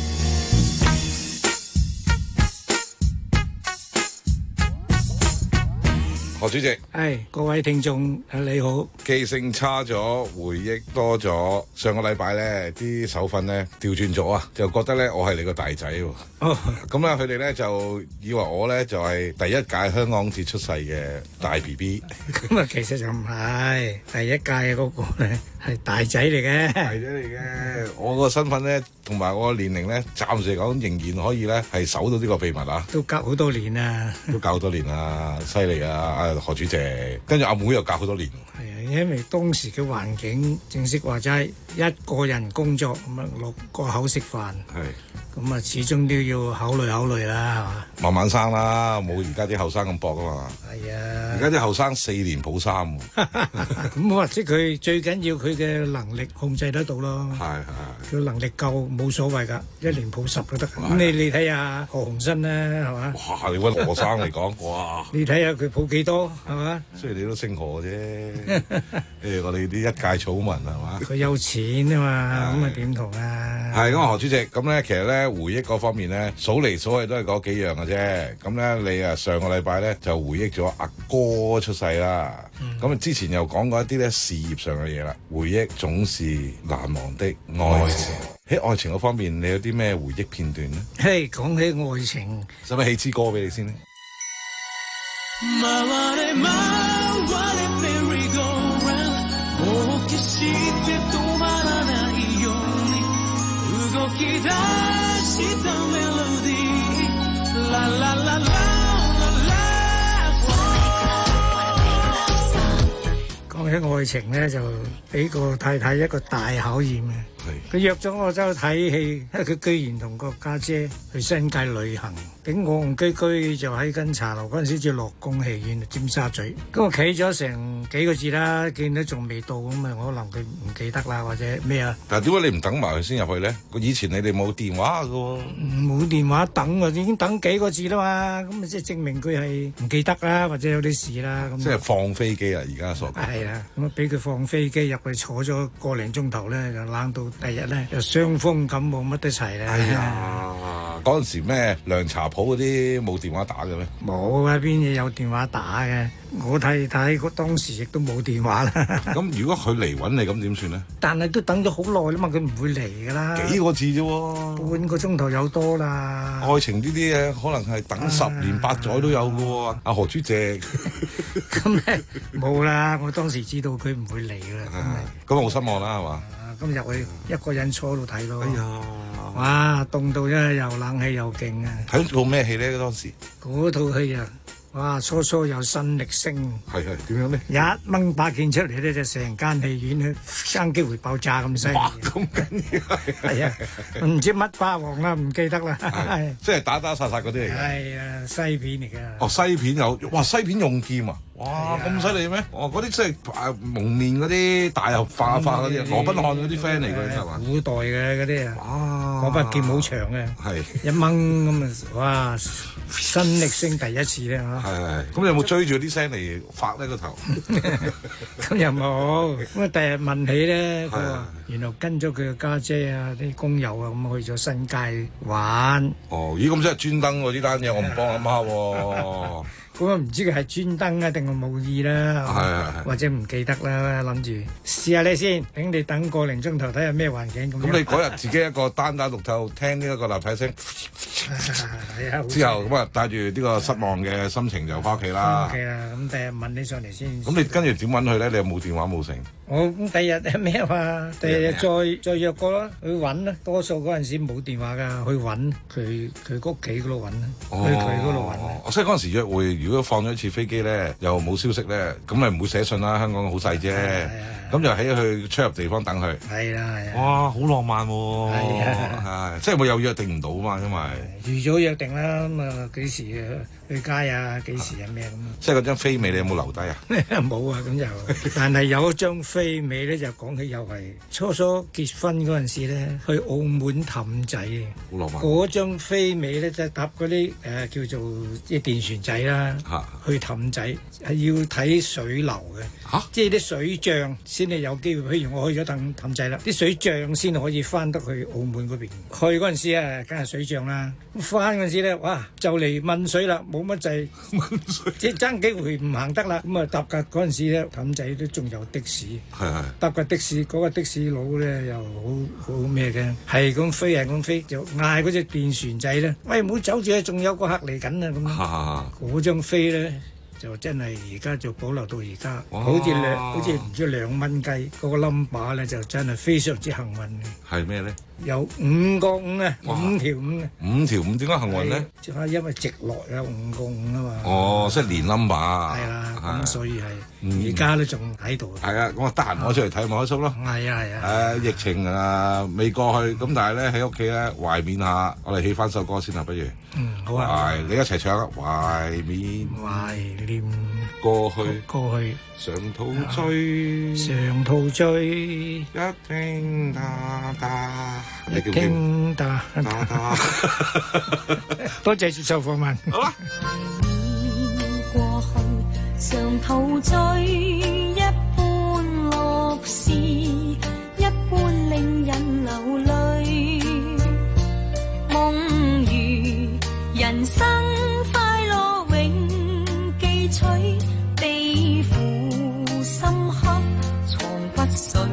Speaker 20: 何主席，
Speaker 7: 係各位聽眾，你好。
Speaker 20: 記性差咗，回憶多咗。上個禮拜咧，啲手份咧調轉咗啊，就覺得咧我係你個大仔喎。哦，咁啊，佢哋咧就以為我咧就係第一屆香港節出世嘅大 B B。
Speaker 7: 咁啊，其實就唔係第一屆嗰個咧，係大仔嚟嘅。
Speaker 20: 大仔嚟嘅，我個身份咧同埋我個年齡咧，暫時嚟講仍然可以咧係守到呢個秘密啊。
Speaker 7: 都隔好多年啦，
Speaker 20: 都隔好多年啦，犀利啊！何主席，跟住阿妹又隔好多年。
Speaker 7: 係啊，因為當時嘅環境，正式話齋一個人工作咁啊，六個口食飯。係。咁啊，始終都要考慮考慮啦，係嘛？
Speaker 20: 慢慢生啦，冇而家啲後生咁搏啊嘛。
Speaker 7: 係啊。而
Speaker 20: 家啲後生四年抱三喎。
Speaker 7: 咁或者佢最緊要佢嘅能力控制得到咯。係係。佢能力夠冇所謂㗎，一年抱十都得。咁你你睇下何鴻燊啦，係嘛？
Speaker 20: 哇！你揾何生嚟講，哇！
Speaker 7: 你睇下佢抱幾多，係嘛？
Speaker 20: 雖然你都姓何啫，誒，我哋啲一介草民係嘛？
Speaker 7: 佢有錢啊嘛，咁啊點同啊？
Speaker 20: 係咁啊，何主席，咁咧其實咧回憶嗰方面咧，數嚟數去都係嗰幾樣嘅啫。咁咧你啊上個禮拜咧就回憶咗阿哥出世啦。咁啊、嗯、之前又講過一啲咧事業上嘅嘢啦，回憶總是難忘的愛情。喺愛情嗰方面，你有啲咩回憶片段咧？
Speaker 7: 嘿，講起愛情，
Speaker 20: 使唔使起支歌俾你先咧？
Speaker 7: 講起愛情咧，就俾個太太一個大考驗嘅。佢約咗我走去睇戲，佢居然同個家姐去新界旅行，頂我戇居居就喺間茶樓嗰陣時至樂宮戲院尖沙咀。咁我企咗成幾個字啦，見到仲未到咁啊，可能佢唔記得啦或者咩啊？
Speaker 20: 但係點解你唔等埋佢先入去咧？以前你哋冇電話㗎喎。
Speaker 7: 冇電話等啊，已經等幾個字啦嘛，咁啊即係證明佢係唔記得啦，或者有啲事啦咁。
Speaker 20: 即係放飛機啊！而家所講
Speaker 7: 係啦，咁啊俾佢放飛機入去坐咗個零鐘頭咧，就冷到第日咧又傷風感冒乜都齊咧。
Speaker 20: 係啊，嗰陣時咩涼茶鋪嗰啲冇電話打嘅咩？
Speaker 7: 冇啊，邊嘢有電話打嘅？我太太當時亦都冇電話啦。
Speaker 20: 咁如果佢嚟揾你，咁點算咧？
Speaker 7: 但係都等咗好耐啦嘛，佢唔會嚟噶啦。
Speaker 20: 幾個字啫喎，
Speaker 7: 半個鐘頭有多啦。
Speaker 20: 愛情呢啲嘢可能係等十年八載都有嘅喎。阿、啊、何主席，
Speaker 7: 咁咧冇啦，我當時知道佢唔會嚟啦。
Speaker 20: 咁啊好失望啦，係嘛？
Speaker 7: 咁入去一個人坐度睇咯。
Speaker 20: 哎呀，
Speaker 7: 哇，凍到真係又冷氣又勁啊！
Speaker 20: 睇套咩戲咧？當時
Speaker 7: 嗰套戲啊！哇！初初有新力聲，
Speaker 20: 係係點樣咧？
Speaker 7: 一掹把劍出嚟咧，就成間戲院咧生機會爆炸咁犀利。
Speaker 20: 哇！咁緊要
Speaker 7: 係啊！唔知乜霸王啦，唔記得啦。
Speaker 20: 係即係打打殺殺嗰啲嚟嘅。
Speaker 7: 係啊，西片嚟㗎。
Speaker 20: 哦，西片有哇！西片用劍啊！哇！咁犀利咩？哦，嗰啲即係誒蒙面嗰啲大俠化化嗰啲，羅賓漢嗰啲 friend 嚟㗎，係嘛？
Speaker 7: 古代嘅嗰啲啊。哇！嗰把劍好長嘅。係。一掹咁啊！哇！新力聲第一次咧嚇。
Speaker 20: 係係。咁你有冇追住啲聲嚟發呢個頭？
Speaker 7: 咁又冇。咁啊，第日問起咧，佢話原來跟咗佢嘅家姐啊、啲工友啊，咁去咗新界玩。
Speaker 20: 哦，咦！咁真係專登喎呢單嘢，我唔幫阿媽喎。
Speaker 7: 咁啊，唔知佢係專登啊定係冇意啦，係係或者唔記得啦，諗住試下你先，等你等個零鐘頭睇下咩環境咁。
Speaker 20: 咁你嗰日自己一個單打獨鬥聽呢一個立體聲，
Speaker 7: 係啊，
Speaker 20: 之後咁啊帶住呢個失望嘅心情就翻屋企啦。
Speaker 7: 翻屋企啦，咁第日問你上嚟先。
Speaker 20: 咁你跟住點揾佢咧？你有冇電話冇成？
Speaker 7: 我咁第日咩話？第日再再約過啦，去揾啦。多數嗰陣時冇電話㗎，去揾佢佢屋企嗰度揾啦，去佢嗰度揾啦。
Speaker 20: 所以嗰陣時約會，如果放咗一次飛機咧，又冇消息咧，咁咪唔會寫信啦。香港好細啫，咁就喺去出入地方等佢。
Speaker 7: 係啦係啊。
Speaker 20: 哇，好浪漫喎！係啊，係，即係我有約定唔到啊嘛，因為
Speaker 7: 預早約定啦，咁啊幾時去街啊，幾時係咩咁。
Speaker 20: 即係嗰張飛尾你有冇留低啊？
Speaker 7: 冇啊，咁就，但係有一張飛尾咧，就講起又係初初結婚嗰陣時咧，去澳門氹仔，
Speaker 20: 好浪漫。
Speaker 7: 嗰張飛尾咧就搭嗰啲誒叫做即係電船仔啦，
Speaker 20: 啊、
Speaker 7: 去氹仔係要睇水流嘅，啊、即係啲水漲先係有機會。譬如我去咗氹氹仔啦，啲水漲先可以翻得去澳門嗰邊。去嗰陣時啊，梗係水漲啦。翻嗰陣時咧，哇，就嚟問水啦，冇乜滯，即係爭幾回唔行得啦。咁啊搭架嗰陣時咧，氹仔都仲有的士，
Speaker 20: 係係
Speaker 7: 搭架的士，嗰、嗰個的士佬咧又好好咩嘅，係咁飛係咁飛，就嗌嗰隻電船仔咧，喂，唔好走住啊，仲有個客嚟緊啊咁。嗰張飛咧。就真係而家就保留到而家，好似兩好似唔知兩蚊雞嗰個 number 咧，就真係非常之幸運嘅。
Speaker 20: 係咩咧？
Speaker 7: 有五個五啊，五條五啊。
Speaker 20: 五條五點解幸運咧？
Speaker 7: 即係因為直落有五個五啊嘛。
Speaker 20: 哦，即係連 number。
Speaker 7: 係啦，咁所以係而家都仲喺度。
Speaker 20: 係啊，咁我得閒攞出嚟睇咪開心咯。
Speaker 7: 係啊係啊。
Speaker 20: 誒，疫情啊未過去，咁但係咧喺屋企咧懷緬下，我哋起翻首歌先啦，不如。
Speaker 7: 嗯，好啊。
Speaker 20: 係，你一齊唱啊！懷緬。
Speaker 7: 懷念
Speaker 20: 過去。
Speaker 7: 過去。
Speaker 20: 上肚追。
Speaker 7: 上肚追。
Speaker 20: 一聽打打。
Speaker 7: 一聽打打打。多謝接受訪問。
Speaker 20: 好啊。
Speaker 19: 過去上肚追，一般樂事，一般令人流淚。夢如人生快樂永記取，悲苦深刻藏不水。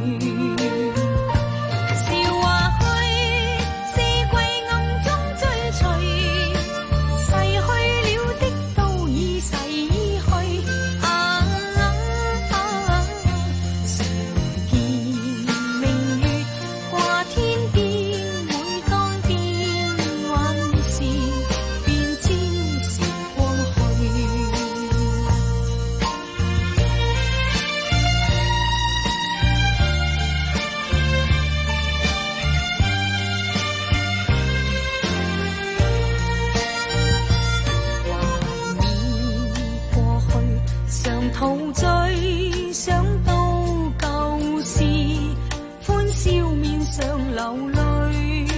Speaker 19: 陶醉想到舊事，歡笑面上流淚。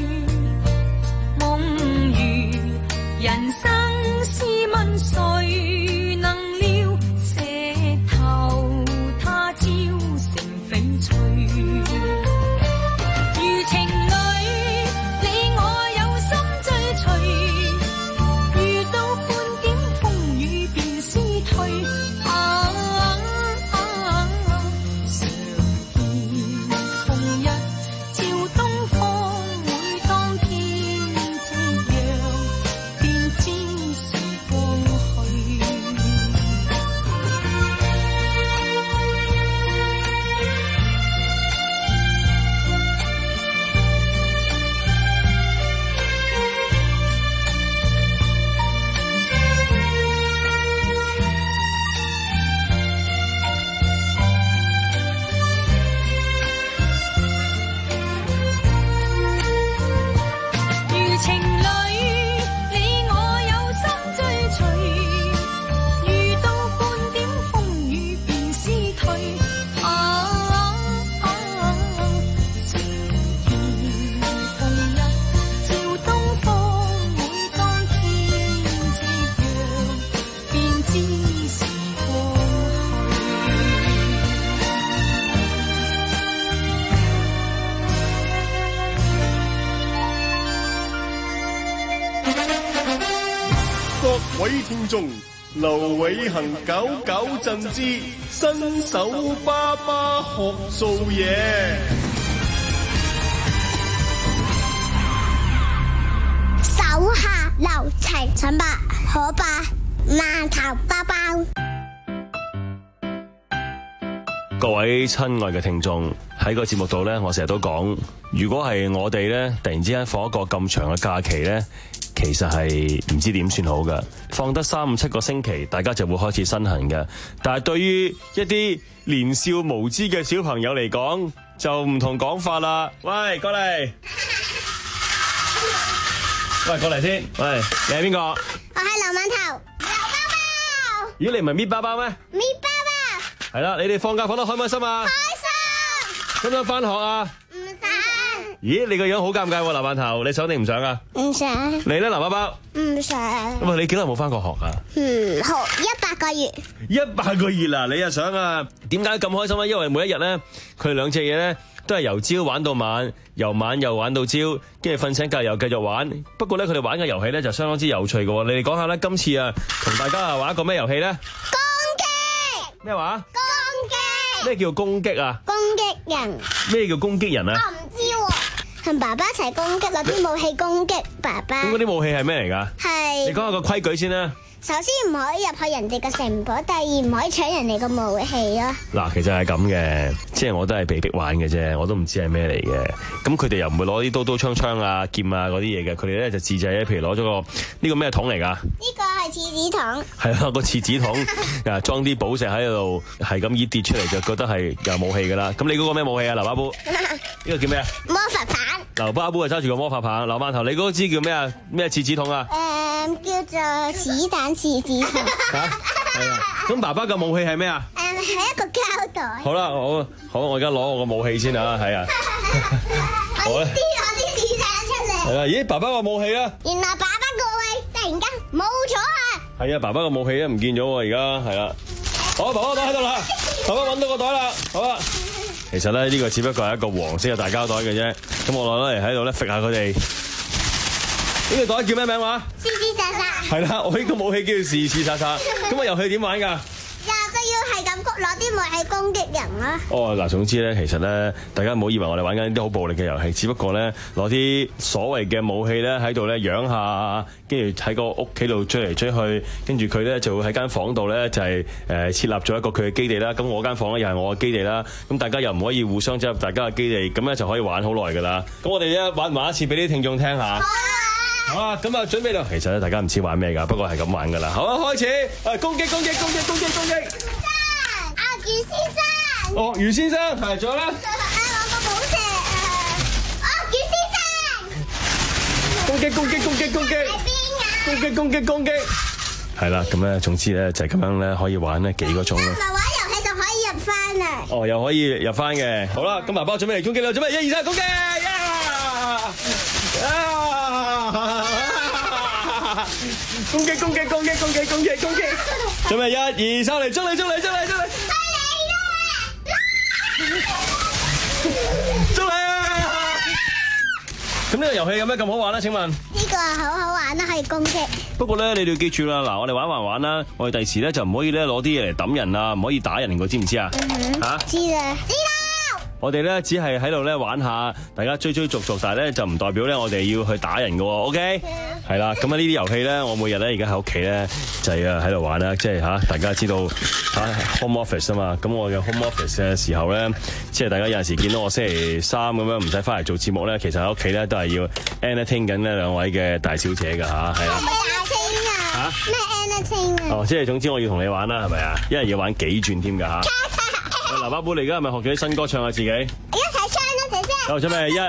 Speaker 19: 夢如人生試問誰能料，石頭他朝成翡翠。如情侶你我有心追隨，遇到半點風雨便思退。
Speaker 21: 各位聽眾，劉偉恒九九震之新手爸爸學做嘢，
Speaker 8: 手下留情，陳伯可伯饅頭包包。
Speaker 18: 各位親愛嘅聽眾，喺個節目度呢，我成日都講，如果係我哋呢，突然之間放一個咁長嘅假期呢，其實係唔知點算好㗎。放得三五七個星期，大家就會開始身痕嘅。但係對於一啲年少無知嘅小朋友嚟講，就唔同講法啦。喂，過嚟，喂，過嚟先。喂，你係邊個？
Speaker 8: 我係劉饅頭。
Speaker 18: 咦，你唔係搣包包咩？
Speaker 8: 搣包包。
Speaker 18: 係啦，你哋放假放得開唔開心啊？
Speaker 8: 開心。
Speaker 18: 想唔想翻學啊？
Speaker 8: 唔想。
Speaker 18: 咦，你個樣好尷尬喎，藍饅頭，你想定唔想啊？
Speaker 8: 唔想。
Speaker 18: 你咧，藍包包？
Speaker 8: 唔想。
Speaker 18: 咁啊，你幾耐冇翻過學啊？
Speaker 8: 嗯，好一百個月。
Speaker 18: 一百個月啦，你又想啊？點解咁開心啊？因為每一日咧，佢哋兩隻嘢咧都係由朝玩到晚，由晚又玩到朝，跟住瞓醒覺又繼續玩。不過咧，佢哋玩嘅遊戲咧就相當之有趣嘅喎。你哋講下咧，今次啊，同大家啊玩一個咩遊戲咧？
Speaker 8: 攻擊。
Speaker 18: 咩話？
Speaker 8: 攻擊。
Speaker 18: 咩叫攻擊啊？
Speaker 8: 攻擊人。
Speaker 18: 咩叫攻擊人啊？
Speaker 8: 我唔知喎，同爸爸一齊攻擊，攞啲武器攻擊爸爸。
Speaker 18: 咁嗰啲武器係咩嚟㗎？
Speaker 8: 係。
Speaker 18: 你講下個規矩先啦。
Speaker 8: 首先唔可以入去人哋嘅城堡，第二唔可以搶人哋嘅武器咯。
Speaker 18: 嗱，其實係咁嘅，即係我都係被逼玩嘅啫，我都唔知係咩嚟嘅。咁佢哋又唔會攞啲刀刀槍槍啊、劍啊嗰啲嘢嘅，佢哋咧就自製咧，譬如攞咗個呢個咩桶嚟㗎？呢
Speaker 8: 個係廁紙桶。
Speaker 18: 係啦，個廁紙桶啊，裝啲寶石喺度，係咁依跌出嚟就覺得係有武器㗎啦。咁你嗰個咩武器啊，劉巴布？呢個叫咩啊？
Speaker 8: 魔法棒。
Speaker 18: 劉巴布係揸住個魔法棒，劉饅頭你嗰支叫咩啊？咩廁紙桶啊？
Speaker 8: 誒，叫做子彈廁紙桶。
Speaker 18: 嚇，係啊。咁爸爸嘅武器係咩啊？
Speaker 8: 誒，係一個膠袋。
Speaker 18: 好啦，好，好，我而家攞我個武器先啊，係啊。
Speaker 8: 我啲我啲子彈出嚟。
Speaker 18: 係啊，咦，爸爸個武器咧？
Speaker 8: 原來爸爸個位突然間冇咗啊！
Speaker 18: 係啊，爸爸個武器咧唔見咗喎，而家係啦。好，爸爸個袋喺度啦，爸爸揾到個袋啦，好啦。其實咧呢個只不過係一個黃色嘅大膠袋嘅啫，咁我攞嚟喺度咧揈下佢哋。呢個袋叫咩名話？
Speaker 8: 試試殺殺。
Speaker 18: 係啦，我呢個武器叫做試試殺殺。咁個遊戲點玩㗎？
Speaker 8: 又都要係咁攞啲武器攻擊人啦。
Speaker 18: 哦，嗱，總之咧，其實咧，大家唔好以為我哋玩緊啲好暴力嘅遊戲，只不過咧攞啲所謂嘅武器咧喺度咧養下，跟住喺個屋企度追嚟追去，跟住佢咧就會喺間房度咧就係誒設立咗一個佢嘅基地啦。咁我間房咧又係我嘅基地啦。咁大家又唔可以互相走入大家嘅基地，咁咧就可以玩好耐㗎啦。咁我哋咧玩唔玩一次俾啲聽眾聽下？好啊，咁啊準備啦。其實咧大家唔知玩咩㗎，不過係咁玩㗎啦。好啊，開始誒攻擊攻擊攻擊攻擊攻擊。
Speaker 8: 阿余先生。
Speaker 18: 哦，余先生係咗啦。
Speaker 8: 攞個寶石。哦，余先生。
Speaker 18: 攻擊攻擊攻擊攻擊。
Speaker 8: 喺邊啊？
Speaker 18: 攻擊攻擊攻擊。係啦，咁咧總之咧就係咁樣咧可以玩咧幾個鐘啦。
Speaker 8: 唔係玩遊戲就可以入翻嚟。
Speaker 18: 哦，又可以入翻嘅。好啦，咁爸爸準備嚟攻擊啦，準備一二三攻擊！攻擊攻擊攻擊攻擊攻擊攻擊！準備一二三嚟，捉你捉你捉你捉你！捉你啊！咁呢個遊戲有咩咁好玩咧？請問？
Speaker 8: 呢個好好玩啦，可以攻擊。
Speaker 18: 不過咧，你哋要記住啦，嗱，我哋玩還玩啦，我哋第時咧就唔可以咧攞啲嘢嚟抌人啊，唔可以打人嘅，知唔知啊？嚇！
Speaker 8: 知啦，知啦。
Speaker 18: 我哋咧只係喺度咧玩下，大家追追逐逐，但係咧就唔代表咧我哋要去打人嘅喎 ，OK？係啦，咁啊呢啲遊戲咧，我每日咧而家喺屋企咧就係啊喺度玩啦，即係嚇大家知道嚇 home office 啊嘛，咁我嘅 home office 嘅時候咧，即係大家有陣時見到我星期三咁樣唔使翻嚟做節目咧，其實喺屋企咧都係要 entertain 緊呢兩位嘅大小姐㗎吓，係啦。
Speaker 8: 嚇咩 entertain 啊？
Speaker 18: 哦，即係總之我要同你玩啦，係咪啊？一人要玩幾轉添㗎嚇。嗱，巴布你而家係咪學咗啲新歌唱下自己？一
Speaker 8: 齊唱啦，姐姐。
Speaker 18: 好，準備一。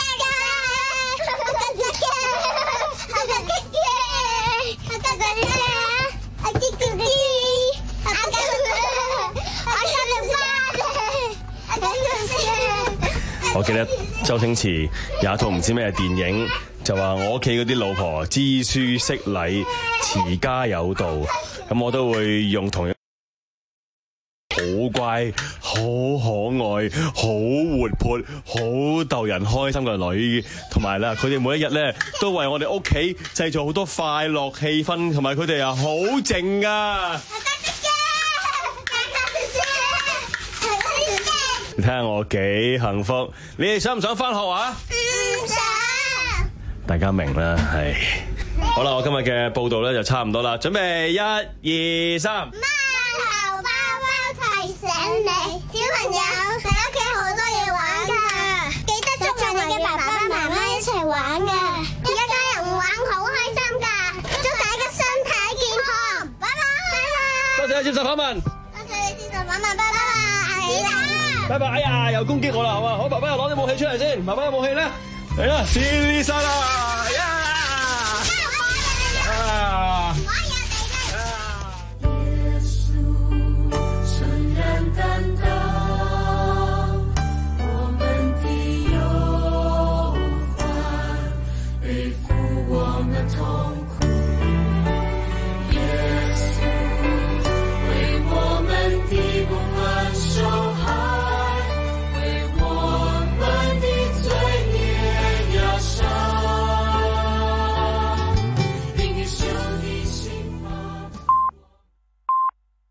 Speaker 18: 我記得周星馳有一套唔知咩電影，就話我屋企嗰啲老婆知書識禮、持家有道，咁我都會用同樣。好乖、好可愛、好活潑、好逗人開心嘅女，同埋啦，佢哋每一日咧都為我哋屋企製造好多快樂氣氛，同埋佢哋啊好靜噶。你睇下我幾幸福，你哋想唔想返學啊？
Speaker 8: 唔想。
Speaker 18: 大家明啦，係。好啦，我今日嘅報道咧就差唔多啦，準備一、二、三。
Speaker 8: 醒你，小朋友，喺屋企好多嘢玩噶，記得捉埋你嘅爸爸媽媽一齊玩噶，一家人玩好開心噶，祝大家身體健康，拜拜。
Speaker 18: 多謝你接受訪問。
Speaker 8: 多謝你接受訪問，拜拜。子彈。
Speaker 18: 拜拜。哎呀，又攻擊我啦，好嘛？好，爸爸又攞啲武器出嚟先，爸爸有武器咧，嚟啦，試晒啦。